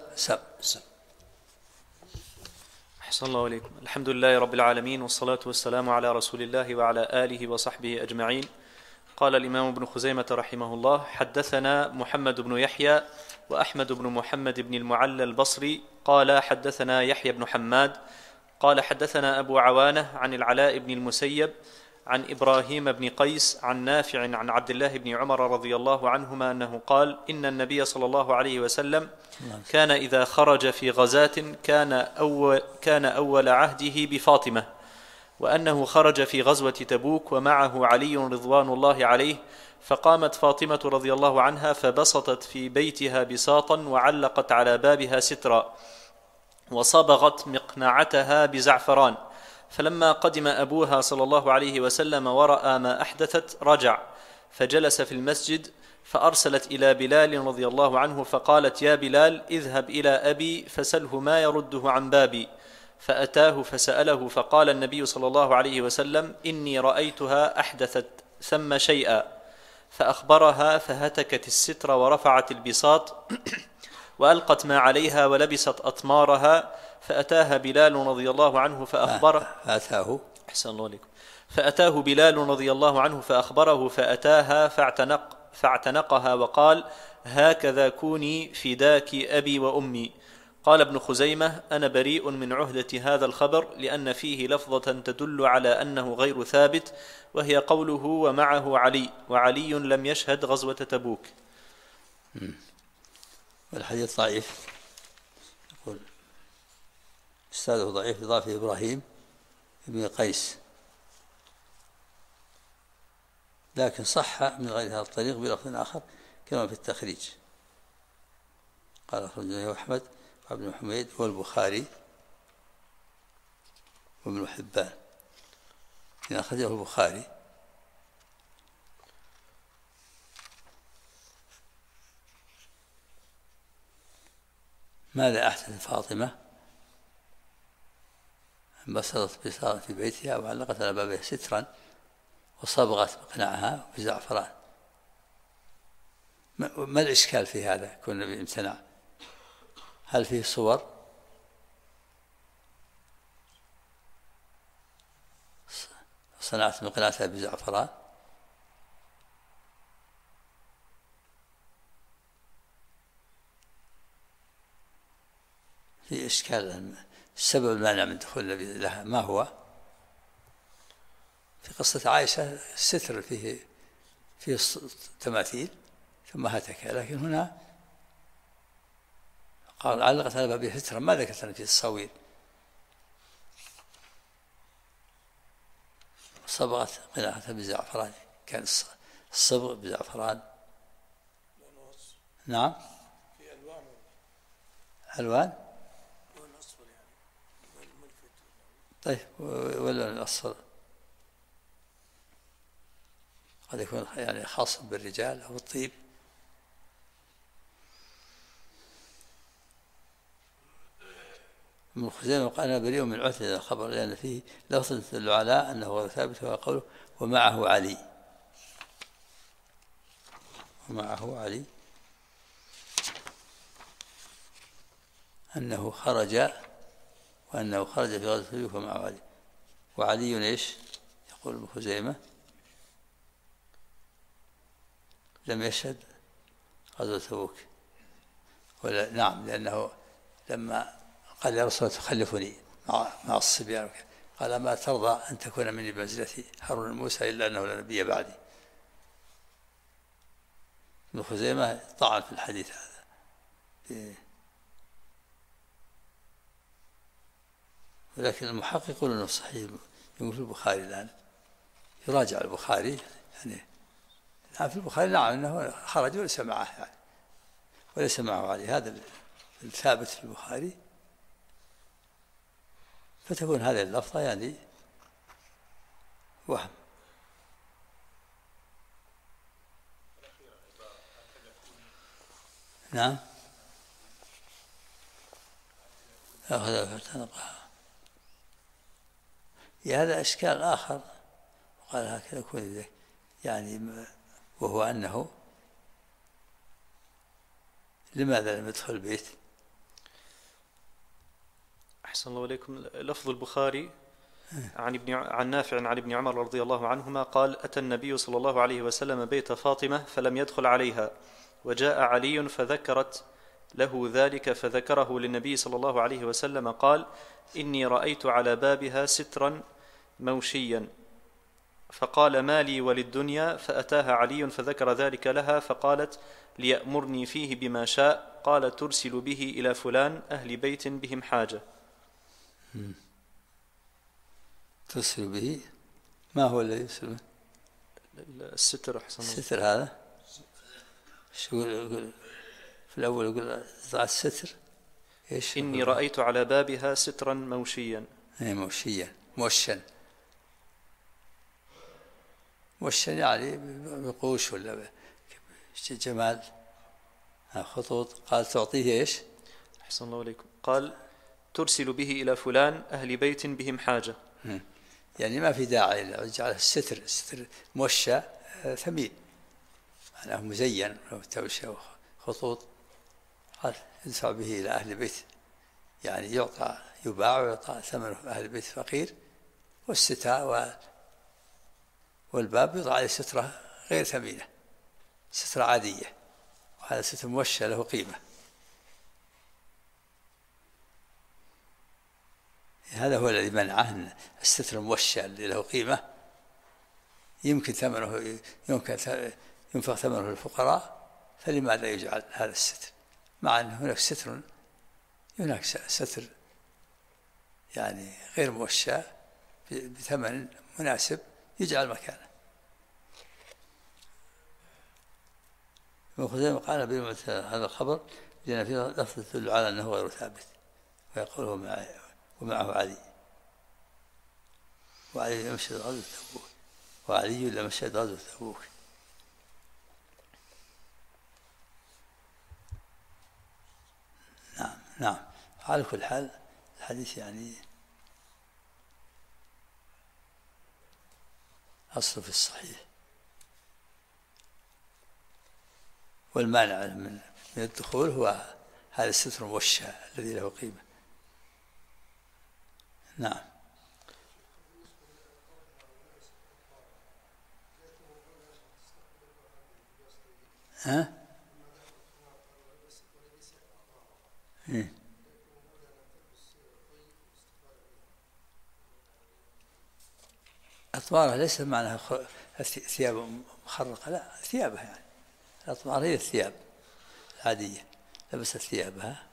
أحسن الله عليكم. الحمد لله رب العالمين، والصلاة والسلام على رسول الله وعلى آله وصحبه أجمعين. قال الإمام ابن خزيمة رحمه الله: حدثنا محمد بن يحيى وأحمد بن محمد بن المعلى البصري قال حدثنا يحيى بن حماد قال حدثنا أبو عوانة عن العلاء بن المسيب عن إبراهيم بن قيس عن نافع عن عبد الله بن عمر رضي الله عنهما أنه قال: إن النبي صلى الله عليه وسلم كان إذا خرج في غزاة كان أول عهده بفاطمة، وأنه خرج في غزوة تبوك ومعه علي رضوان الله عليه، فقامت فاطمة رضي الله عنها فبسطت في بيتها بساطا وعلقت على بابها سترا، وصبغت مقنعتها بزعفران، فلما قدم أبوها صلى الله عليه وسلم ورأى ما أحدثت رجع فجلس في المسجد، فأرسلت إلى بلال رضي الله عنه فقالت: يا بلال اذهب إلى أبي فسله ما يرده عن بابي. فأتاه فسأله، فقال النبي صلى الله عليه وسلم: إني رأيتها أحدثت ثم شيئا. فأخبرها فهتكت الستر ورفعت البساط وألقت ما عليها ولبست أطمارها. فأتاها بلال رضي الله عنه فأخبره أحسن الله عليكم. فأتاه بلال رضي الله عنه فأخبره فأتاها فاعتنقها وقال: هكذا كوني فداك أبي وأمي. قال ابن خزيمة: أنا بريء من عهدة هذا الخبر، لأن فيه لفظة تدل على أنه غير ثابت، وهي قوله: ومعه علي، وعلي لم يشهد غزوة تبوك. والحديث ضعيف، يقول استاذه ضعيف إضافة إبراهيم بن قيس، لكن صح من غير هذا الطريق بلفظ آخر كما في التخريج. قال أخرجه أحمد وابن حميد والبخاري وابن حبان، إن أخرجه البخاري. ماذا أحدثت فاطمة؟ انبسطت بسارة في بيتها وعلقت على بابها سترا وصبغت مقنعها بزعفران. ما الإشكال في هذا؟ كنا بامتناع. هل فيه صور؟ صنعت مقنعتها بزعفران؟ في إشكال. السبب المانع من دخول النبي لها ما هو؟ في قصة عائشة الستر فيه تماثيل ثم هتك، لكن هنا قال علقت على بابها سترا، ما ذكرت في التصاوير. صبغت قناعتها بزعفران، كان الصبغ بزعفران. نعم، في ألوان ألوان. لون أصفر يعني ملفت. طيب، واللون الأصفر قد يكون يعني خاص بالرجال أو الطيب. ابن خزيمة قال: أنا بريء من عهدة هذا الخبر، لأن فيه لفظ تدل على أنه غير ثابت، وهو قوله: ومعه علي. ومعه علي أنه خرج، وأنه خرج في غزوة تبوك ومعه علي. وعلي إيش؟ يقول ابن خزيمة: لم يشهد غزوة تبوك. ولا نعم، لأنه لما قال: يا رسول الله تخلفني مع الصبيان، قال: ما ترضى أن تكون مني بمنزلة هارون موسى إلا أنه لا نبي بعدي. ابن خزيمة طعن في الحديث هذا، ولكن المحقق يقول أنه صحيح. يقول في البخاري الآن، يراجع البخاري يعني. نعم في البخاري، نعم أنه خرج وليس معه يعني، وليس معه علي، هذا الثابت في البخاري. فتكون هذه اللفظة يعني وهم. نعم، أخذ فاعتنقها. هذا إشكال آخر. وقال: هكذا كون ذلك، يعني وهو أنه لماذا لم يدخل البيت؟ أحسن الله إليكم. لفظ البخاري عن نافع عن ابن عمر رضي الله عنهما قال: أتى النبي صلى الله عليه وسلم بيت فاطمة فلم يدخل عليها، وجاء علي فذكرت له ذلك، فذكره للنبي صلى الله عليه وسلم، قال: إني رأيت على بابها سترا موشيا. فقال: ما لي وللدنيا؟ فأتاها علي فذكر ذلك لها، فقالت: ليأمرني فيه بما شاء. قال: ترسل به إلى فلان أهل بيت بهم حاجة. ترسل به؟ ما هو الذي يرسل به؟ الستر. أحسن الله. الستر هذا شو يقول في الأول؟ يقول: ضع الستر إيش؟ إني رأيت على بابها سترا موشيا. موشيا، موشا يعني بقوش ولا جمال خطوط. قال تعطيه إيش؟ أحسن الله عليكم. قال ترسل به إلى فلان أهل بيت بهم حاجة. يعني ما في داعي جعله الستر موشى ثمين، معناه مزين وتوشى وخطوط. قال يدفع به إلى أهل بيت، يعني يباع ويعطى ثمنه أهل بيت فقير. والستاء والباب يضع عليه سترة غير ثمينة، سترة عادية، وهذا ستر موشى له قيمة. هذا هو الذي منعه، الستر الموشى اللي له قيمة يمكن ينفق ثمنه للفقراء، فلماذا يجعل هذا الستر؟ مع أن هناك ستر يعني غير موشى بثمن مناسب يجعل مكانه. ابن خزيمة قال بمثل هذا الخبر لأن فيه لفظ تدل على أنه غير ثابت، ويقول ومعه علي، وعلي لم يشهد غزوة تبوك، وعلي لم يشهد غزوة تبوك. نعم. على كل حال الحديث يعني أصل في الصحيح، والمانع من الدخول هو هذا الستر الموشى الذي له قيمة. نعم. ها؟ أطوارها ليس معناها ثياب مخرقة، لا، ثيابها يعني الأطوار هي الثياب العادية، لبست ثيابها.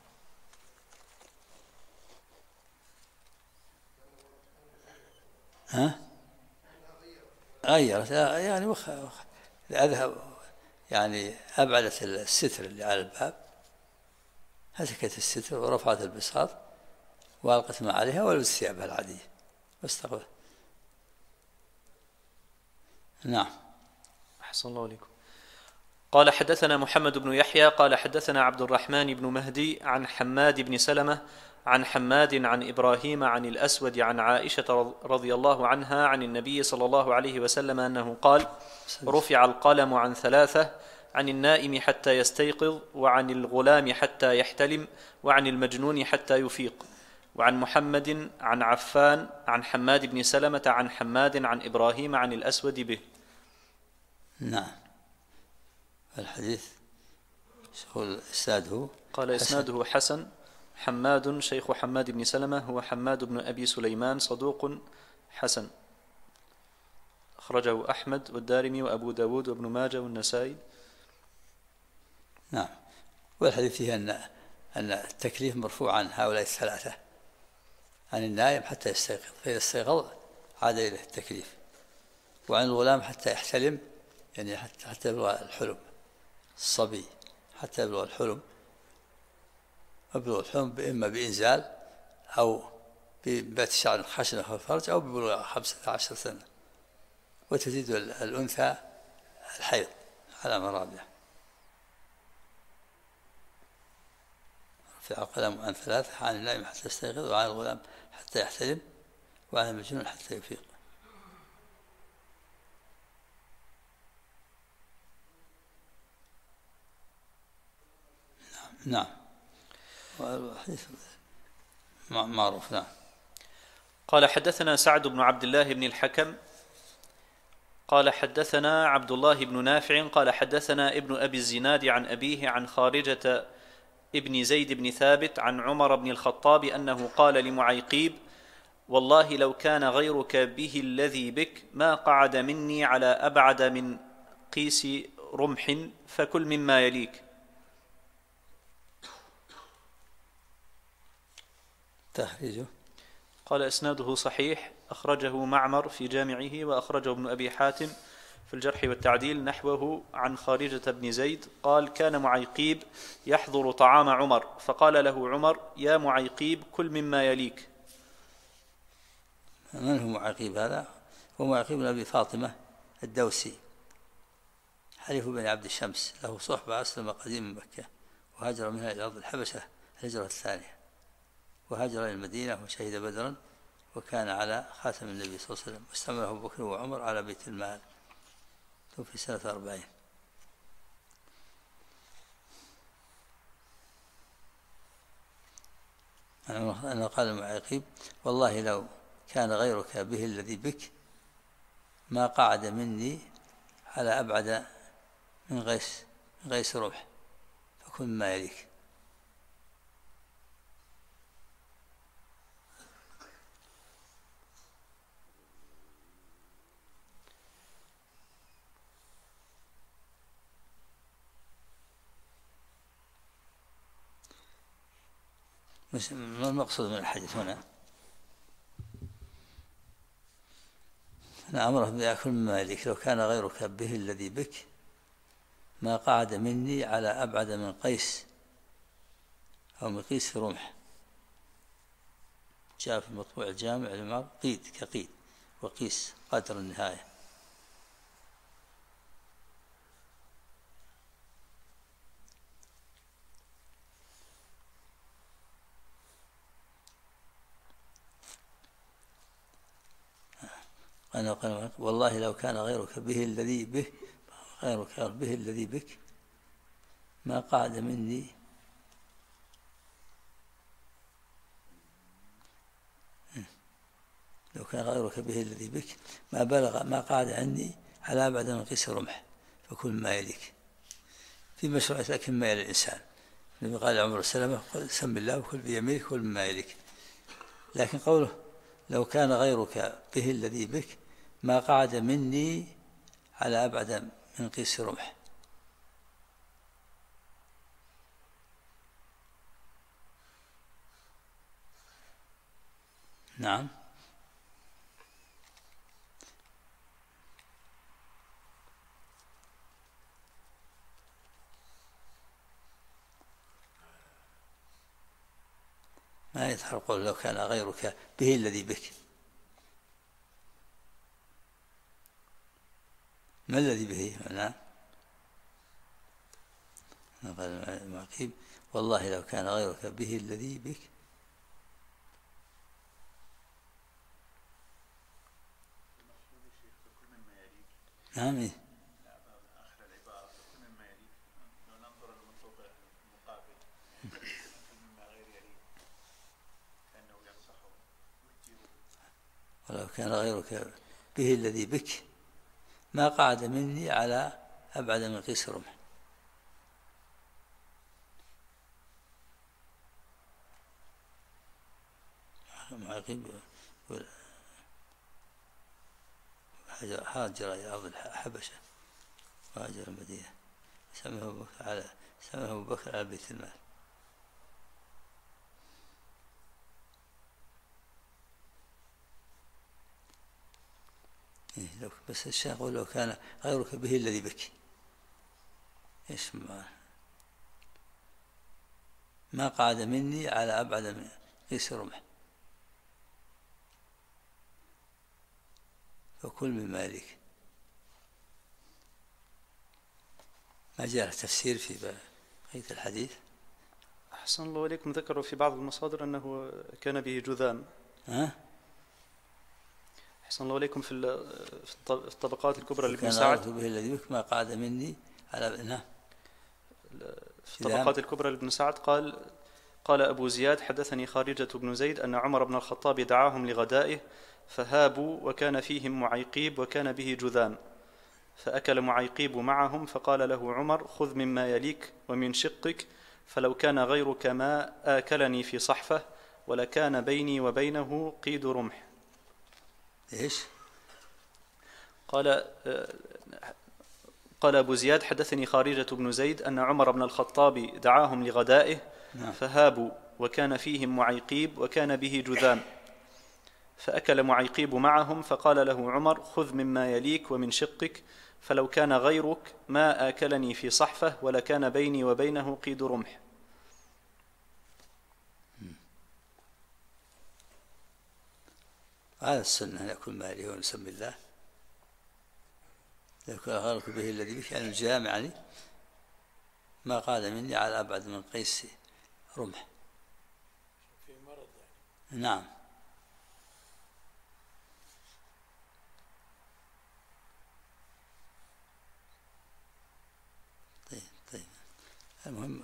غيرت يعني أذهب يعني أبعدت الستر اللي على الباب، هتكت الستر ورفعت البساط وألقت ما عليها ولبست ثيابها العادية واستقبلت. نعم. أحسن الله عليكم. قال حدثنا محمد بن يحيى قال حدثنا عبد الرحمن بن مهدي عن حماد بن سلمة عن حماد عن إبراهيم عن الأسود عن عائشة رضي الله عنها عن النبي صلى الله عليه وسلم أنه قال: رفع القلم عن ثلاثة: عن النائم حتى يستيقظ، وعن الغلام حتى يحتلم، وعن المجنون حتى يفيق. وعن محمد عن عفان عن حماد بن سلمة عن حماد عن إبراهيم عن الأسود به. نعم. الحديث إسناده قال إسناده حسن. حماد شيخ حماد بن سلمة هو حماد بن أبي سليمان صدوق حسن، أخرجه أحمد والدارمي وأبو داود وابن ماجه والنسائي. نعم. والحديث فيه أن التكليف مرفوع عن هؤلاء الثلاثة، عن النائم حتى يستيقظ، فإذا استيقظ عاد إليه التكليف، وعن الغلام حتى يحتلم، يعني حتى يبلغ الحلم، الصبي حتى يبلغ الحلم، ويبلغ الحلم إما بإنزال أو بنبات شعر خشنة في الفرج أو ببلغ 15 سنة، وتزيد الأنثى الحيض على مرابع. رفع القلم عن ثلاثة: عن النائم حتى يستيقظ، وعن الغلام حتى يحتلم، وعن المجنون حتى يفيق. نعم. والحديث معروف. نعم. قال حدثنا سعد بن عبد الله بن الحكم قال حدثنا عبد الله بن نافع قال حدثنا ابن أبي الزناد عن أبيه عن خارجة ابن زيد بن ثابت عن عمر بن الخطاب أنه قال لمعيقيب: والله لو كان غيرك به الذي بك ما قعد مني على أبعد من قيس رمح، فكل مما يليك. تخريجه قال إسناده صحيح، أخرجه معمر في جامعه، وأخرجه ابن أبي حاتم في الجرح والتعديل نحوه عن خارجة بن زيد قال: كان معيقيب يحضر طعام عمر فقال له عمر: يا معيقيب كل مما يليك. من هو معيقيب هذا؟ هو معيقيب بن أبي فاطمة الدوسي، حليف بن عبد الشمس، له صحبة، أسلم قديم من مكة وهاجر منها إلى أرض الحبشة الهجرة الثانية، وهاجر إلى المدينة وشهد بدرا، وكان على خاتم النبي صلى الله عليه وسلم، واستعمله أبو بكر وعمر على بيت المال، توفي سنة 40. أنا قال المعيقيب: والله لو كان غيرك به الذي بك ما قعد مني على أبعد من غيس رمح، فكن ما يليك. ما المقصود من الحديث هنا؟ أنا أمره بأكل من مالك لو كان غيرك به الذي بك ما قعد مني على أبعد من قيس أو من قيس رمح. جاء في المطبوع الجامع لما قيد كقيد، وقيس قدر النهاية. أنا قال: والله لو كان غيرك به الذي بك ما قعد مني لو كان غيرك به الذي بك ما قعد عني على أبعد من قيس رمح، فكل ما يليك. في مشروع لكن ما يلي الإنسان، النبي قال لعمر السلامة: سم الله وكل بيمينك كل ما يليك. لكن قوله لو كان غيرك به الذي بك ما قعد مني على أبعد من قيس رمح. نعم. ما يظهر قول لو كان غيرك به الذي بك. ما الذي به؟ نعم. قال المعقيب: والله لو كان غيرك به الذي بك. نعم. إيه؟ آخر العبارة فكل مما يليك، لو ننظر للمنطوق المقابل فكل مما غير يليك كأنه ينصحه ويجيبه. ولو كان غيرك به الذي بك ما قعد مني على أبعد من قيس رمح. معقيب هاجر إلى أرض الحبشة وهاجر المدينة، سمه أبو بكر على بيت المال. بس الشيخ يقول لو كان غيرك به الذي بك، ايش ما قعد مني على أبعد من قيس رمح، فكل من مالك. ما جاء تفسير في بقية الحديث. أحسن الله إليكم. ذكروا في بعض المصادر أنه كان به جذام. أحسن الله إليكم في الطبقات الكبرى لابن سعد. كان به الذي بك ما قعد مني على في الطبقات الكبرى لابن سعد قال أبو زياد: حدثني خارجة بن زيد أن عمر بن الخطاب دعاهم لغدائه فهابوا وكان فيهم معيقيب وكان به جذام، فأكل معيقيب معهم، فقال له عمر: خذ مما يليك ومن شقك، فلو كان غيرك ما آكلني في صحفة ولكان بيني وبينه قيد رمح. إيش؟ قال أبو زياد: حدثني خارجة بن زيد أن عمر بن الخطاب دعاهم لغدائه فهابوا وكان فيهم معيقيب وكان به جذام، فأكل معيقيب معهم فقال له عمر: خذ مما يليك ومن شقك، فلو كان غيرك ما آكلني في صحفة ولكان بيني وبينه قيد رمح. هذا السنة أن يأكل مالي ونسمي الله، يأكل غيرك به الذي بك، يعني الجامع، يعني ما قاد مني على أبعد من قيس رمح. في مرض يعني. نعم. طيب المهم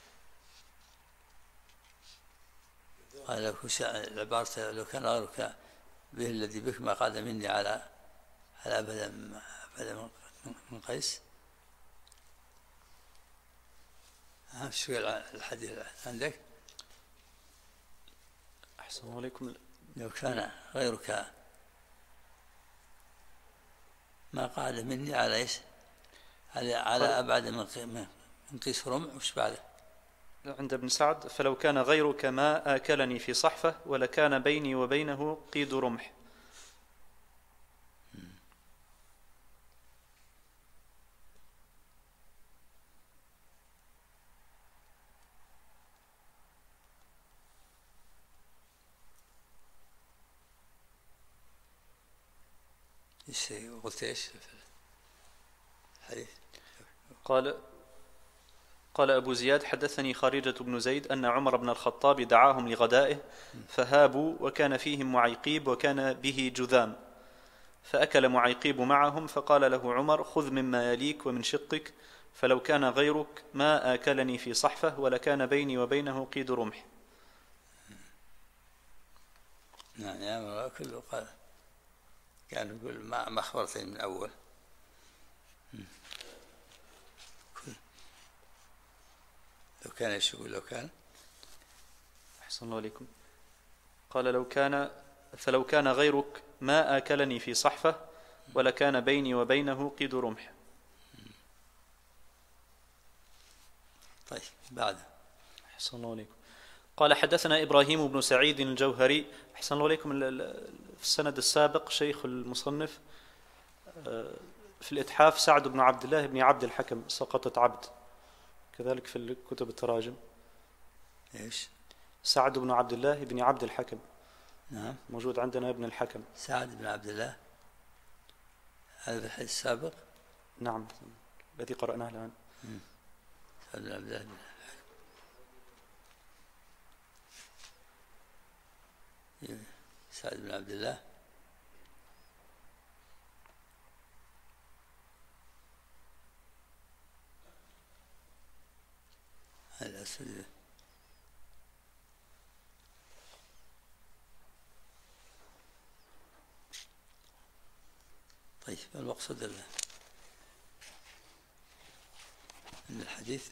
قال العبارة لو كان غيرك به الذي بك ما قاد مني على أبدا من قيس. شو الحديث عندك؟ أحسن الله عليكم. لو كان غيرك ما قاد مني على إيش؟ على أبعد من قيس رمح. وش بعده؟ عند ابن سعد: فلو كان غيرك ما آكلني في صحفة ولكان بيني وبينه قيد رمح. ايش قلت ايش في الحديث؟ قال أبو زياد: حدثني خارجة بن زيد أن عمر بن الخطاب دعاهم لغدائه فهابوا وكان فيهم معيقيب وكان به جذام، فأكل معيقيب معهم فقال له عمر: خذ مما يليك ومن شقك، فلو كان غيرك ما آكلني في صحفة ولكان بيني وبينه قيد رمح. نعم يا كله قال كان يقول ما أخبرتني من أول. لو كان ايش يقول؟ لو كان أحسن الله عليكم. قال فلو كان غيرك ما آكلني في صحفة ولكان بيني وبينه قيد رمح. طيب بعد. أحسن الله عليكم. قال حدثنا إبراهيم بن سعيد الجوهري. أحسن الله عليكم. في السند السابق شيخ المصنف في الإتحاف سعد بن عبد الله بن عبد الحكم، سقطت عبد، كذلك في الكتب التراجم. ايش؟ سعد بن عبد الله بن عبد الحكم. نعم موجود عندنا ابن الحكم. سعد بن عبد الله، هذا في الحديث السابق. نعم الذي قرأناه الآن. سعد بن عبد الله سعد بن عبد الله الأسد. طيب المقصود أن الحديث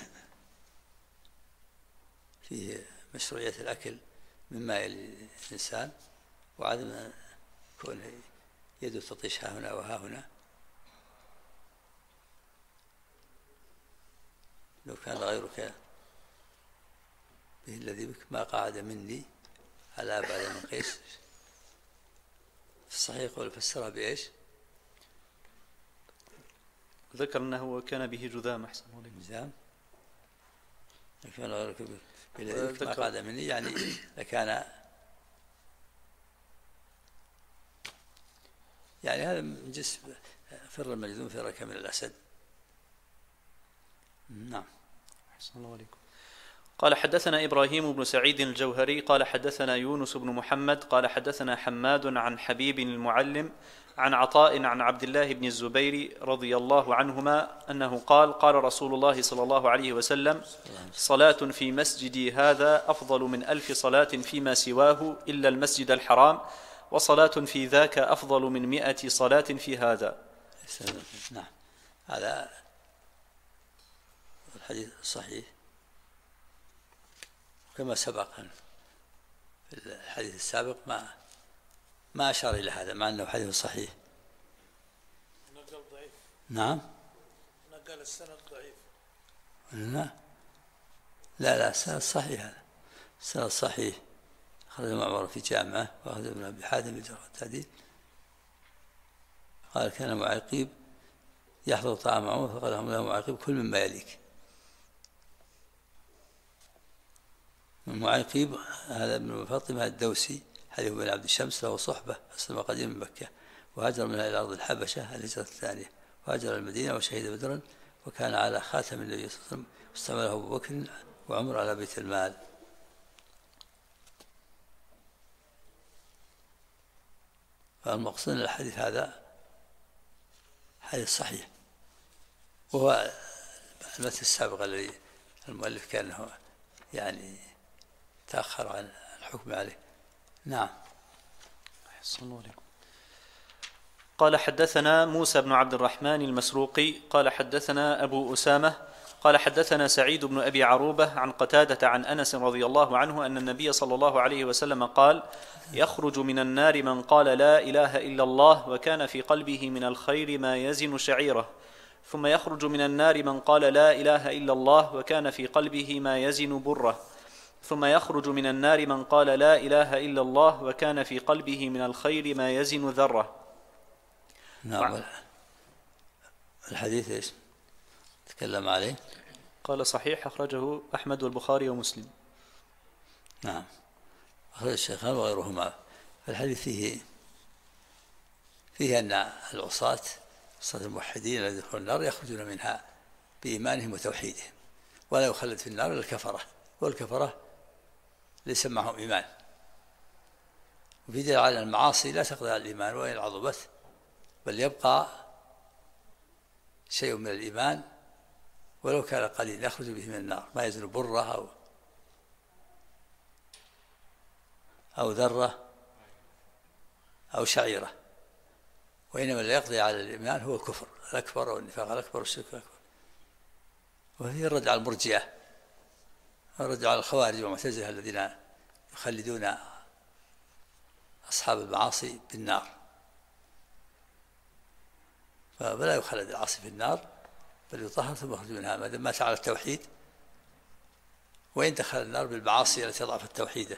فيه مشروعية الأكل مما يلي الإنسان، وعدم كون يده تطيش ها هنا وها هنا. لو كان غيرك به الذي بك ما قعد مني على أبعد من قيس. في الصحيح ولا فسرها بإيش؟ ذكر أنه كان به جذام. أحسن عليكم. جذام. كان غيرك به الذي بك ما قعد مني، يعني لكان، يعني هذا من جسم فر المجذوم فرك من الأسد. نعم. أحسن الله عليكم. قال حدثنا إبراهيم بن سعيد الجوهري قال حدثنا يونس بن محمد قال حدثنا حماد عن حبيب المعلم عن عطاء عن عبد الله بن الزبير رضي الله عنهما أنه قال: قال رسول الله صلى الله عليه وسلم: صلاة في مسجدي هذا أفضل من 1000 صلاة فيما سواه إلا المسجد الحرام، وصلاة في ذاك أفضل من 100 صلاة في هذا. نعم. هذا الحديث الصحيح كما سبق في الحديث السابق ما أشار إلى هذا، مع أنه حديث صحيح. نقل ضعيف. نعم. نقل السند ضعيف. لا السند صحيح، هذا السند صحيح. أخرج معمر في جامعة، وأخرج ابن أبي حاتم في الجرح والتعديل. قال كان معيقيب يحضر طعام عمر فقال لهم له معيقيب كل مما يليك. معيقيب هذا ابن فاطمة الدوسي حليف بن عبد الشمس، له صحبة أسلم قديم من مكة وهاجر منها إلى أرض الحبشة الهجرة الثانية، وهاجر المدينة وشهد بدرا، وكان على خاتم النبي صلى الله عليه وسلم، واستعمله أبو بكر وعمر على بيت المال. فالمقصود من الحديث هذا حديث صحيح، وهو المثل السابق الذي المؤلف كان يعني تأخر عن الحكم عليه. نعم. أحسن الله عليكم. قال حدثنا موسى بن عبد الرحمن المسروقي قال حدثنا أبو أسامة قال حدثنا سعيد بن أبي عروبة عن قتادة عن أنس رضي الله عنه أن النبي صلى الله عليه وسلم قال: يخرج من النار من قال لا إله إلا الله وكان في قلبه من الخير ما يزن شعيرة، ثم يخرج من النار من قال لا إله إلا الله وكان في قلبه ما يزن بره، ثم يخرج من النار من قال لا إله إلا الله وكان في قلبه من الخير ما يزن ذرة. نعم. الحديث ايش تكلم عليه؟ قال صحيح، أخرجه أحمد والبخاري ومسلم. نعم، أخرج الشيخان وغيرهما. الحديث فيه أن العصاة الموحدين الذين يدخلون النار يخرجون منها بإيمانهم وتوحيدهم، ولا يخلد في النار إلا الكفرة، والكفرة ليس معهم إيمان. وفي دليل على المعاصي لا تقضي على الإيمان وإن عظمت، بل يبقى شيء من الإيمان ولو كان قليل يخرج به من النار، ما يزن برة أو ذرة أو شعيرة. وإنما اللي يقضي على الإيمان هو الكفر الأكبر أو النفاق الأكبر والشرك الأكبر. وفيه الرد على المرجئة، الرد على الخوارج والمعتزلة الذين يخلدون أصحاب المعاصي بالنار، فلا يخلد العاصي في النار بل يطهر ثم يخرج منها ما دام مات على التوحيد، وإن دخل النار بالمعاصي التي تضعف التوحيد.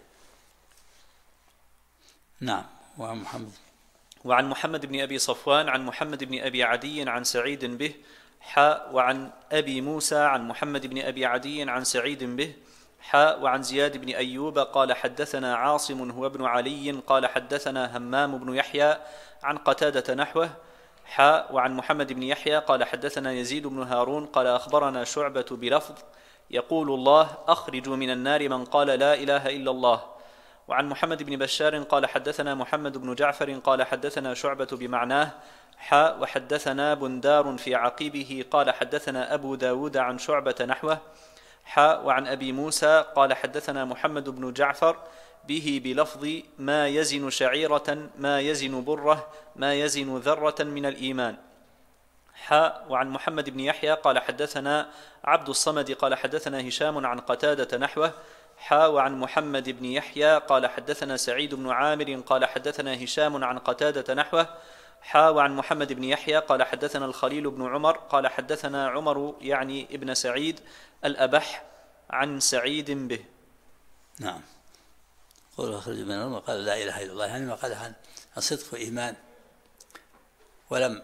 نعم. وعن محمد بن أبي صفوان عن محمد بن أبي عدي عن سعيد به وعن أبي موسى عن محمد بن أبي عدي عن سعيد به وعن زياد بن أيوب قال حدثنا عاصم هو ابن علي قال حدثنا همام بن يحيى عن قتادة نحوه وعن محمد بن يحيى قال حدثنا يزيد بن هارون قال أخبرنا شعبة بلفظ يقول الله أخرج من النار من قال لا إله إلا الله. وعن محمد بن بشار قال حدثنا محمد بن جعفر قال حدثنا شعبة بمعناه وحدثنا بندار في عقيبه قال حدثنا أبو داود عن شعبة نحوه وعن أبي موسى قال حدثنا محمد بن جعفر به بلفظ ما يزن شعيرة ما يزن بره ما يزن ذرة من الإيمان. وعن محمد بن يحيى قال حدثنا عبد الصمد قال حدثنا هشام عن قتادة نحوه وعن محمد بن يحيى قال حدثنا سعيد بن عامر قال حدثنا هشام عن قتادة نحوه وعن محمد بن يحيى قال حدثنا الخليل بن عمر قال حدثنا عمر يعني ابن سعيد الأبح عن سعيد به. نعم. قول أخرج من النار قال لا إله إلا الله، يعني ما قال عن صدق وإيمان ولم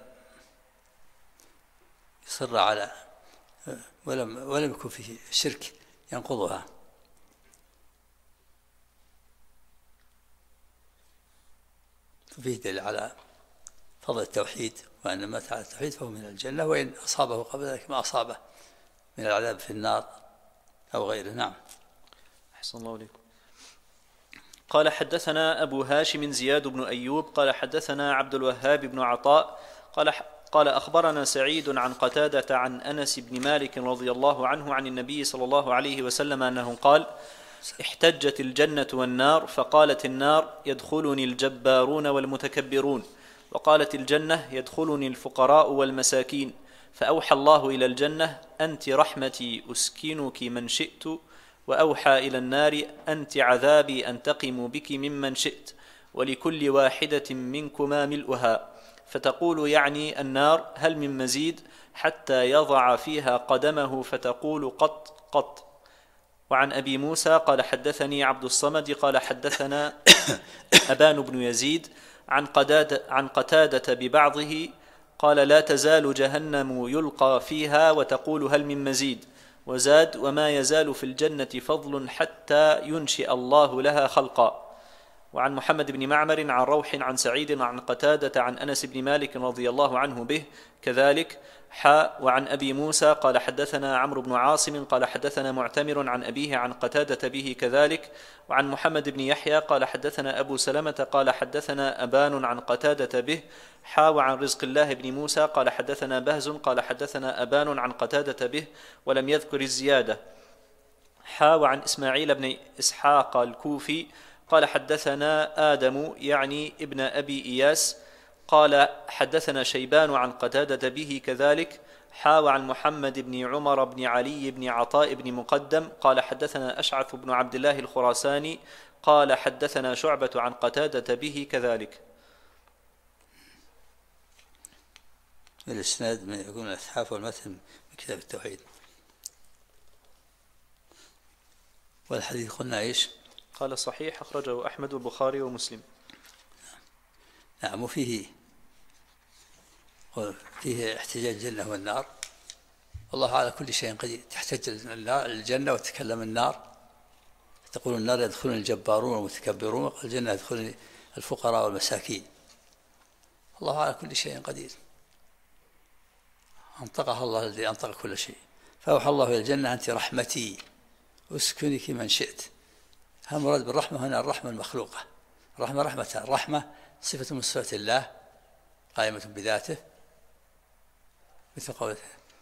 يصر على ولم يكن فيه شرك ينقضها. فيه دليل على فضل التوحيد، وأن مات على التوحيد فهو من الجنة، وإن أصابه قبل ذلك ما أصابه من العذاب في النار أو غيره. نعم. أحسن الله عليكم. قال حدثنا أبو هاشم زياد بن أيوب قال حدثنا عبد الوهاب بن عطاء قال أخبرنا سعيد عن قتادة عن أنس بن مالك رضي الله عنه عن النبي صلى الله عليه وسلم أنه قال احتجت الجنة والنار فقالت النار يدخلني الجبارون والمتكبرون، وقالت الجنة يدخلني الفقراء والمساكين، فأوحى الله إلى الجنة أنت رحمتي أسكنك من شئت، وأوحى إلى النار أنت عذابي أنتقم بك ممن شئت، ولكل واحدة منكما ملؤها، فتقول يعني النار هل من مزيد، حتى يضع فيها قدمه فتقول قط قط، وعن أبي موسى قال حدثني عبد الصمد قال حدثنا أبان بن يزيد عن قتادة ببعضه قال لا تزال جهنم يلقى فيها وتقول هل من مزيد، وزاد وما يزال في الجنة فضل حتى ينشئ الله لها خلقا. وعن محمد بن معمر عن روح عن سعيد عن قتادة عن أنس بن مالك رضي الله عنه به كذلك. وعن أبي موسى قال حدثنا عمرو بن عاصم قال حدثنا معتمر عن أبيه عن قتادة به كذلك. وعن محمد بن يحيى قال حدثنا أبو سلمة قال حدثنا أبان عن قتادة به. وعن رزق الله بن موسى قال حدثنا بهز قال حدثنا أبان عن قتادة به ولم يذكر الزيادة. وعن إسماعيل بن إسحاق الكوفي قال حدثنا آدم يعني ابن أبي إياس قال حدثنا شيبان عن قتادة به كذلك. وعن محمد بن عمر بن علي بن عطاء بن مقدم قال حدثنا أشعث بن عبد الله الخراساني قال حدثنا شعبة عن قتادة به كذلك. الإسناد من يكون الإتحاف والمتن من كتاب التوحيد. والحديث قلنا إيش؟ قال صحيح أخرجه أحمد والبخاري ومسلم. نعم. وفيه احتجاج الجنة والنار، والله على كل شيء قدير. تحتج الجنة وتتكلم النار، تقول النار يدخلون الجبارون والمتكبرون، وقال الجنة يدخلون الفقراء والمساكين. الله على كل شيء قدير. أنطقها الله الذي أنطق كل شيء. فأوحى الله إلى الجنة أنت رحمتي أسكنك من شئت. المراد بالرحمة هنا الرحمة المخلوقة. رحمتان. رحمة صفة من صفات الله قائمة بذاته، مثل قوله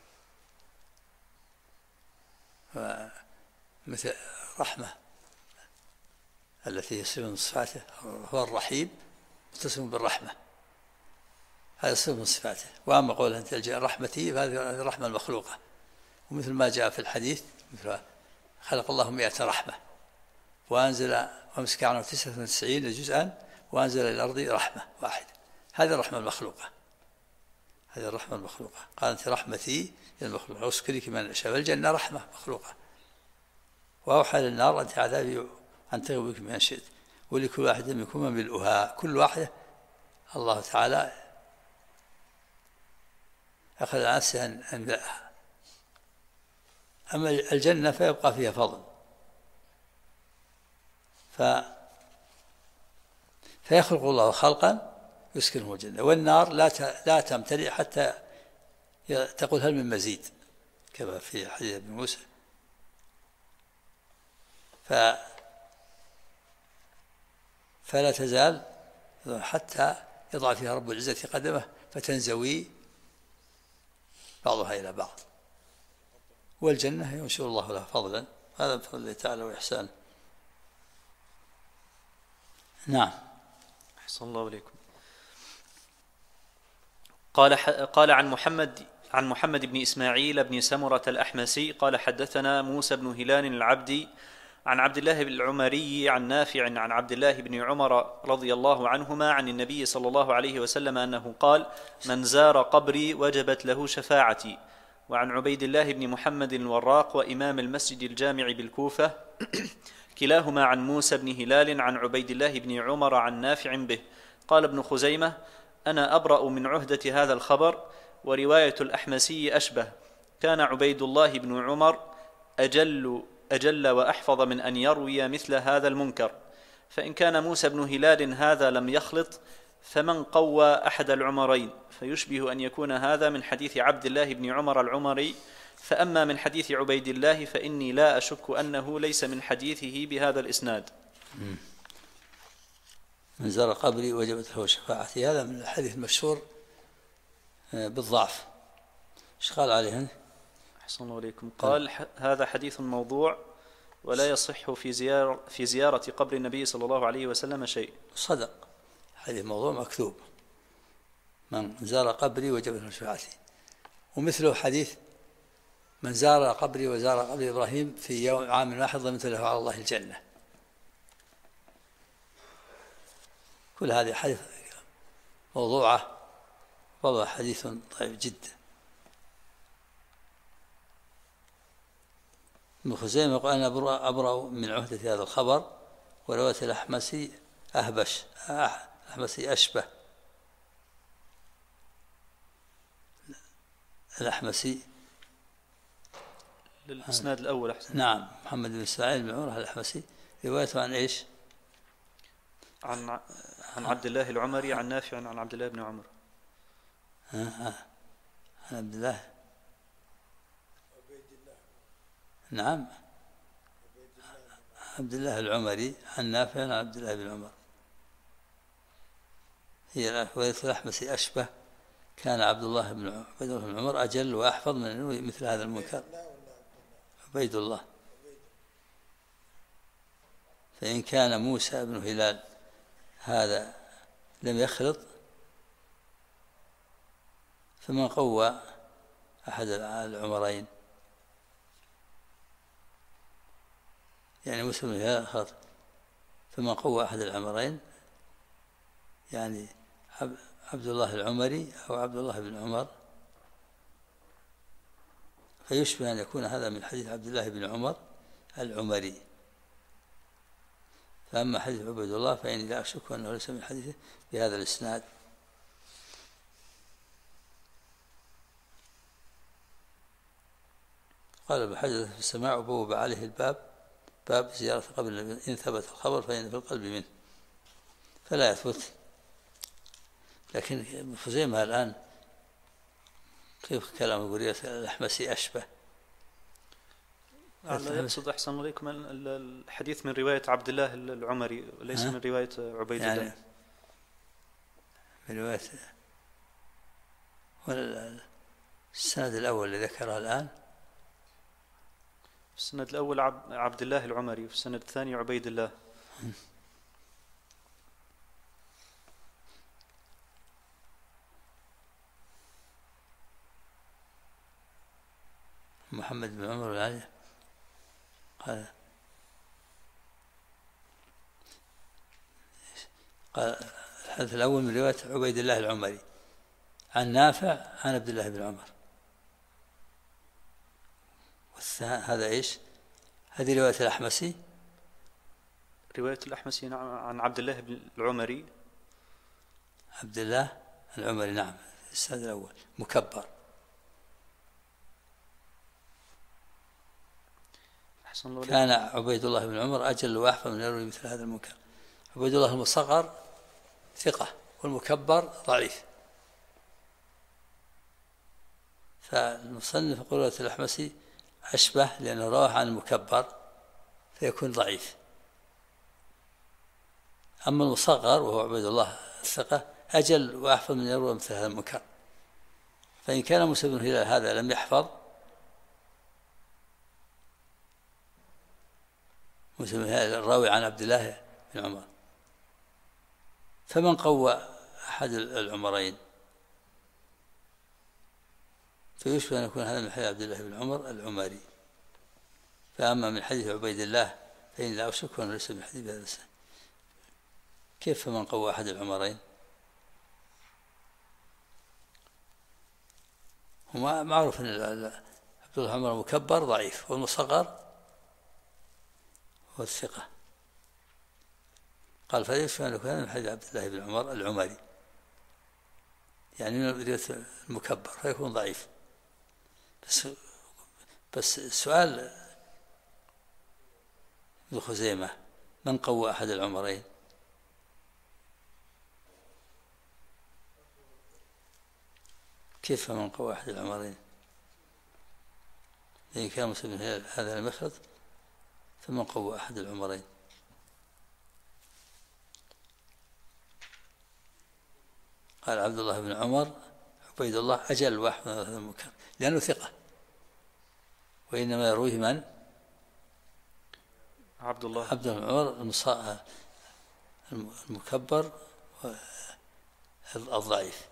مثل رحمة التي هي صفة من صفاته هو الرحيم متصف بالرحمة، هذا صفة من صفاته. وأما قوله أنت رحمتي فهذه الرحمة المخلوقة، ومثل ما جاء في الحديث مثل خلق الله 100 رحمة وأنزل وامسك عنه 99 جزءا وأنزل إلى الأرض رحمة واحدة. هذه الرحمة المخلوقة، هذه الرحمة المخلوقة. قال أنت رحمتي المخلوقة أسكنك من أشاء. الجنة رحمة مخلوقة. وأوحى للنار أنت عذابي أن تغويك من شئت، ولكل واحد منكم ملؤها. كل واحدة الله تعالى أخذ عن نفسه أن يملأها. أما الجنة فيبقى فيها فضل، فيخلق الله خلقا يسكنه الجنة. والنار لا تمتلئ حتى تقول هل من مزيد، كما في حديث ابن موسى. فلا تزال حتى يضع فيها رب العزة قدمه فتنزوي بعضها إلى بعض. والجنة ينشر الله لها فضلا، هذا بفضل الله تعالى وإحسانه. نعم. أحسن الله إليكم. قال عن محمد بن إسماعيل بن سمرة الأحمسي قال حدثنا موسى بن هلال العبدي عن عبد الله بن العمري عن نافع عن عبد الله بن عمر رضي الله عنهما عن النبي صلى الله عليه وسلم أنه قال: من زار قبري وجبت له شفاعتي. وعن عبيد الله بن محمد الوراق وإمام المسجد الجامع بالكوفة كلاهما عن موسى بن هلال عن عبيد الله بن عمر عن نافع به. قال ابن خزيمة: أنا أبرأ من عهدة هذا الخبر، ورواية الأحمسي أشبه. كان عبيد الله بن عمر أجل وأحفظ من أن يروي مثل هذا المنكر. فإن كان موسى بن هلال هذا لم يخلط، فمن قوى أحد العمرين؟ فيشبه أن يكون هذا من حديث عبد الله بن عمر العمري. فأما من حديث عبيد الله فإني لا أشك أنه ليس من حديثه بهذا الإسناد. من زار قبري وجبت له شفاعتي، هذا من الحديث المشهور بالضعف. ايش قال عليه؟ أحسن الله إليكم. قال: هذا حديث موضوع ولا يصح في زيارة قبر النبي صلى الله عليه وسلم شيء. صدق، حديث موضوع مكذوب. من زار قبري وجبت له شفاعتي. ومثله حديث: من زار قبري وزار قبر إبراهيم في يوم عام واحد ضمنت له على الله الجنة. كل هذه حديث موضوعة، والله حديث ضعيف جدا. ابن خزيمة يقول أنا أبرأ من عهدة هذا الخبر، ورواية الأحمسي أهبش، الأحمسي أشبه. الأحمسي الإسناد الأول أحسن. نعم، محمد بن إسماعيل بن عمر الأحمسي، روايته عن إيش؟ عن عبد الله العمري عن نافع عن عبد الله بن عمر. عن عبد الله، نعم، عبد الله العمري عن نافع عن عبد الله بن عمر. هي رواية الأحمسي أشبه، كان عبد الله بن عمر أجل وأحفظ من مثل هذا المنكر. عبيد الله. فإن كان موسى بن هلال هذا لم يخلط، فمن قوى أحد العمرين، يعني موسى بن هلال خلط، فمن قوى أحد العمرين يعني عبد الله العمري أو عبد الله بن عمر، فيشبه أن يكون هذا من حديث عبد الله بن عمر العمري. فأما حديث عبيد الله فإني لا أشك أنه ليس من حديثه بهذا الإسناد. قال ابن حجر في السماع وبوب عليه الباب، باب زيارة قبل إن ثبت الخبر فإن في القلب منه، فلا يثبت. لكن ابن خزيمة الآن كيف كلام قرية الأحمسي أشبه؟ يقصد أحسن عليكم الحديث من رواية عبد الله العمري وليس من رواية عبيد يعني الله. من رواية السند الأول اللي ذكره الآن، في السند الأول عبد الله العمري، وفي السند الثاني عبيد الله. محمد بن عمر العلي قال الحديث الأول من رواية عبيد الله العمري عن نافع عن عبد الله بن عمر، هذا إيش؟ هذه رواية الأحمسي. رواية الأحمسي عن عبد الله بن العمري، عبد الله العمري، نعم، السند الأول مكبر. كان عبيد الله بن عمر أجل وأحفظ من يروي مثل هذا المنكر. عبيد الله المصغر ثقة، والمكبر ضعيف. فالمصنف يقول رواية الأحمسي أشبه لأنه رواه عن المكبر فيكون ضعيف. أما المصغر وهو عبيد الله الثقة أجل وأحفظ من يروي مثل هذا المنكر. فإن كان موسى بن هلال هذا لم يحفظ، موسى بن هلال الراوي عن عبد الله بن عمر، فمن قوى أحد العمرين فيشبه أن يكون هذا من حديث عبد الله بن عمر العمري. فأما من حديث عبيد الله فإن لا أشك أنه ليس من حديث هذا السنة. كيف فمن قوى أحد العمرين؟ وما معروف أن عبد الله عمر المكبر ضعيف، والمصغر هو الثقة. قال فيشبه أن يكون هذا من حديث عبد الله بن عمر العمري، يعني من رواية المكبر فيكون ضعيف. بس السؤال ابن خزيمة من قوى أحد العمرين؟ كيف من قوى أحد العمرين؟ إن كان موسى بن هلال هذا لم يخلط، فمن قوى أحد العمرين؟ قال عبد الله بن عمر عبيد الله أجل واحد من هذا المنكر لأنه ثقة، وإنما يرويه من؟ عبد الله بن عمر المكبر الضعيف.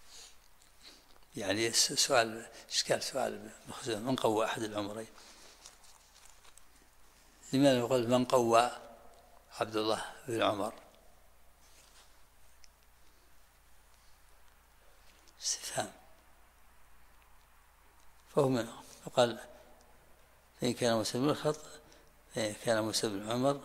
يعني سؤال إشكال، سؤال من قوى أحد العمرين؟ لماذا يقول من قوى عبد الله بن عمر؟ استفهام. فقال فإن كان موسى بن الخط فإن كان موسى بن عمر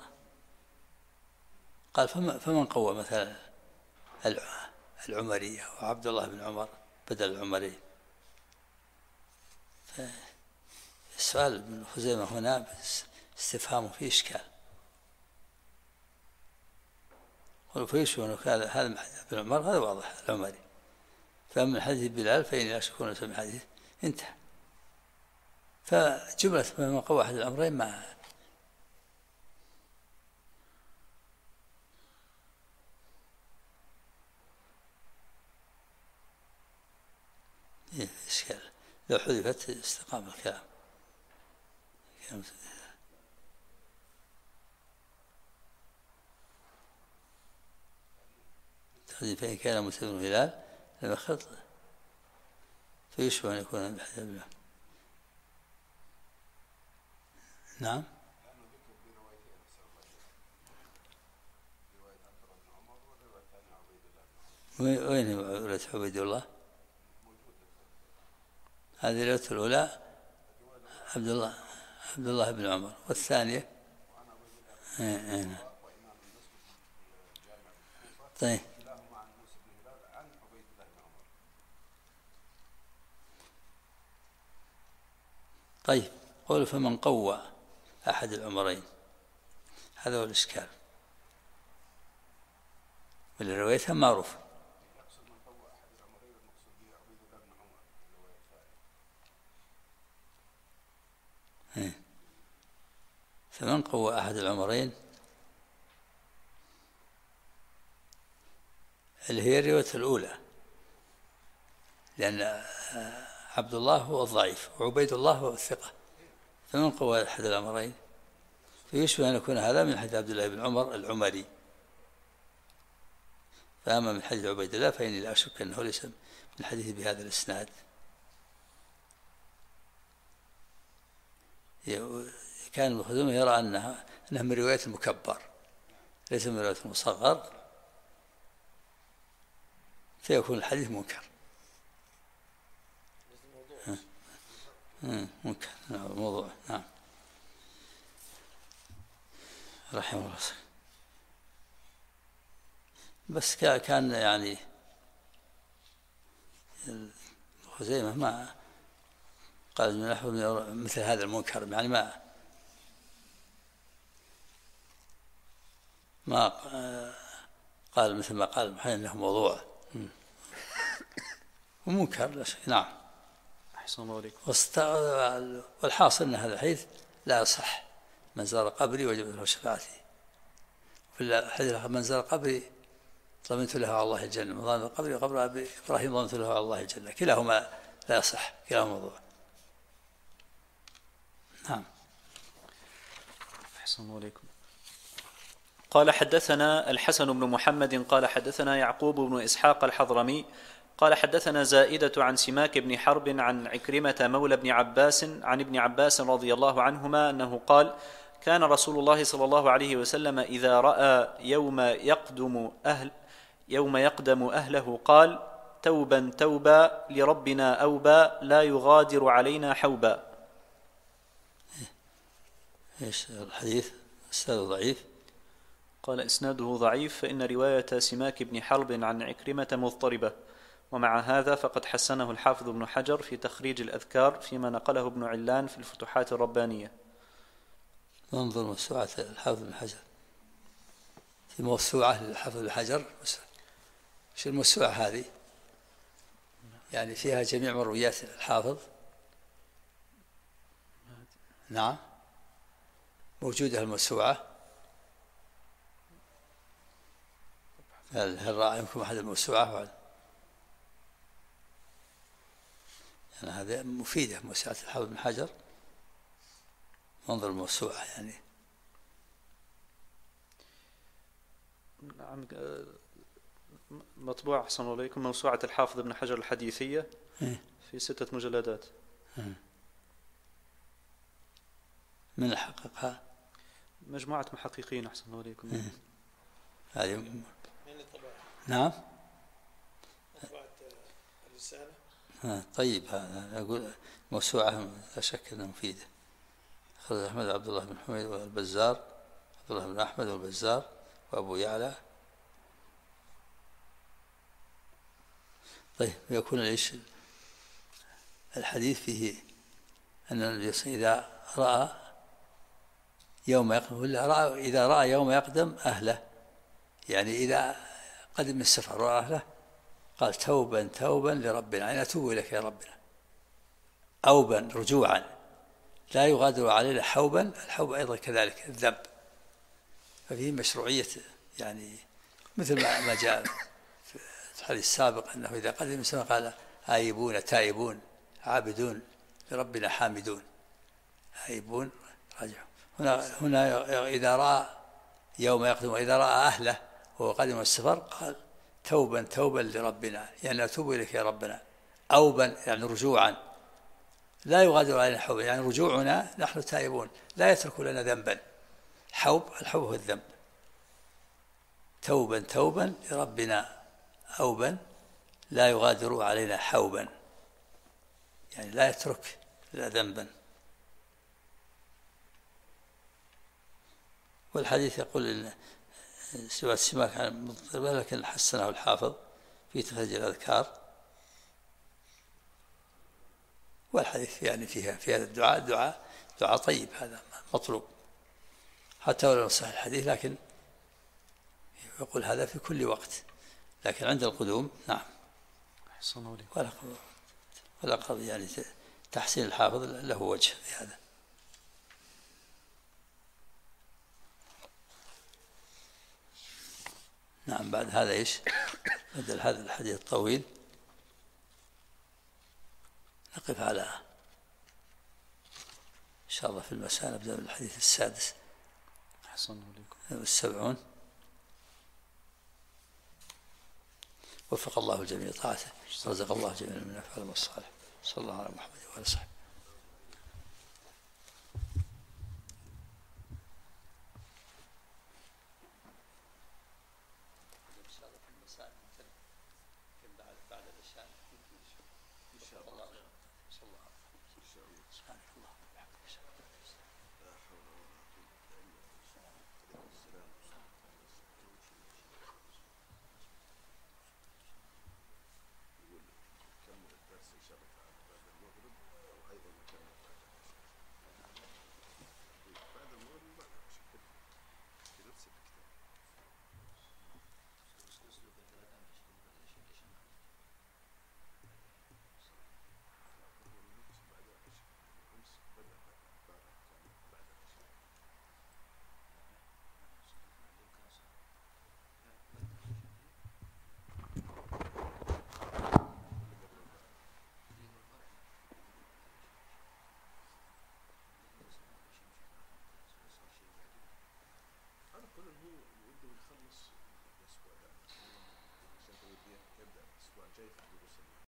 قال فمن قوى مثلا العمرية وعبد الله بن عمر بدل العمري. السؤال ابن خزيمة هنا استفهامه فيه إشكال. قالوا فيشون هذا من حديث ابن عمر هذا واضح العمري، فأما حديث بلال فإني لا أشك أن سمع حديث انتهى. فجملة من قوى أحد الأمرين ما إشكال، لو حذفت استقام الكلام. فإن كان موسى بن هلال لم يخط فيشبه أن يكون بحديث الله. نعم. وين رواية عبيد الله؟ هذه الرواية الأولى عبد الله بن عمر، والثانية طيب قول فمن قوى أحد العمرين، هذا هو الإشكال. والروايتها معروفة. فمن قوى أحد العمرين اللي هي الرواية الأولى، لأن عبد الله هو الضعيف وعبيد الله هو الثقة. فمن قوى أحد العمرين فيشبه أن يكون هذا من حديث عبد الله بن عمر العمري. فأما من حديث عبيد الله فإني لا أشك أنه ليس من حديث بهذا الإسناد. كان ابن خزيمة يرى أنها من رواية المكبر ليس من رواية المصغر، فيكون الحديث منكر. منكر موضوع. نعم. رحمه الله. بس كان يعني خزيمة ما قال من نحو مثل هذا المنكر، يعني ما قال مثل ما قال محمد انه موضوع ومنكر لا شيء. نعم. أحسن الله عليكم. والحاصل ان هذا الحديث لا يصح. من زار قبري وجبت له شفاعتي. في الحديث من زار قبري ضمنت له على الله الجنة، من ضمن قبري وقبر أبي إبراهيم ضمنت له على الله الجنة. كلاهما لا يصح، كلاهما موضوع. نعم. أحسن الله عليكم. قال حدثنا الحسن بن محمد قال حدثنا يعقوب بن إسحاق الحضرمي قال حدثنا زائدة عن سماك بن حرب عن عكرمة مولى بن عباس عن ابن عباس رضي الله عنهما أنه قال: كان رسول الله صلى الله عليه وسلم إذا رأى يوم يقدم أهله قال: توبا توبا لربنا أوبا لا يغادر علينا حوبا. ايش الحديث؟ اسناده ضعيف. قال اسناده ضعيف، فإن رواية سماك بن حرب عن عكرمة مضطربة، ومع هذا فقد حسنه الحافظ ابن حجر في تخريج الأذكار فيما نقله ابن علان في الفتوحات الربانية. ننظر موسوعة الحافظ بن حجر، في موسوعة للحافظ بن حجر. ايش الموسوعة هذه؟ يعني فيها جميع مرويات الحافظ. نعم موجودة الموسوعة. هل رأى يمكن أحد الموسوعة؟ يعني هذا مفيدة موسوعة الحافظ بن حجر. منظر الموسوعة يعني. نعم مطبوع أحسن الله عليكم موسوعة الحافظ بن حجر الحديثية في 6 مجلدات. من حققها؟ مجموعة محققين أحسن الله عليكم. هذه من اللي طبعها؟ نعم. طبعت الرسالة. طيب، هذا أقول موسوعة لا شك أنها مفيدة. أخرج أحمد عبد الله بن حميد والبزار، عبد الله بن أحمد والبزار وأبو يعلى. طيب، يكون ليش الحديث فيه أن النبي إذا رأى يوم يقدم، إذا رأى يوم يقدم أهله، يعني إذا قدم السفر ورأى أهله قال توبا توبا لربنا، يعني أتوب إليك يا ربنا، أوبا رجوعا، لا يغادر علينا حوبا. الحوب أيضا كذلك الذنب، ففيه مشروعية، يعني مثل ما جاء في الحديث السابق أنه إذا قدم السفر قال آيبون تائبون عابدون لربنا حامدون، آيبون راجعون. هنا إذا رأى يوم يقدم، وإذا رأى أهله وهو قدم السفر قال توبا توبا لربنا، يعني أتوب إليك يا ربنا، أوبا يعني رجوعا، لا يغادر علينا حوبا، يعني رجوعنا نحن تائبون، لا يترك لنا ذنبا. الحوب هو الذنب. توبا توبا لربنا أوبا لا يغادر علينا حوبا، يعني لا يترك لنا ذنبا. والحديث يقول إن سوى السماك عن مضطربة، لكن حسنه الحافظ في تخريج الأذكار. والحديث يعني في هذا الدعاء دعاء طيب، هذا مطلوب حتى ولو صح الحديث، لكن يقول هذا في كل وقت، لكن عند القدوم نعم. ولا قضية، يعني تحسين الحافظ له وجه في هذا. نعم. بعد هذا إيش؟ بدل هذا الحديث الطويل نقف على إن شاء الله في المساء، نبدأ بالحديث السادس والسبعون. وفق الله الجميع طاعته، رزق الله جميعا من النفع والصالح. صلى الله على محمد وعلى صحبه. الاسبوع ده عشان توديه يبدا الاسبوع الجاي في الدروس.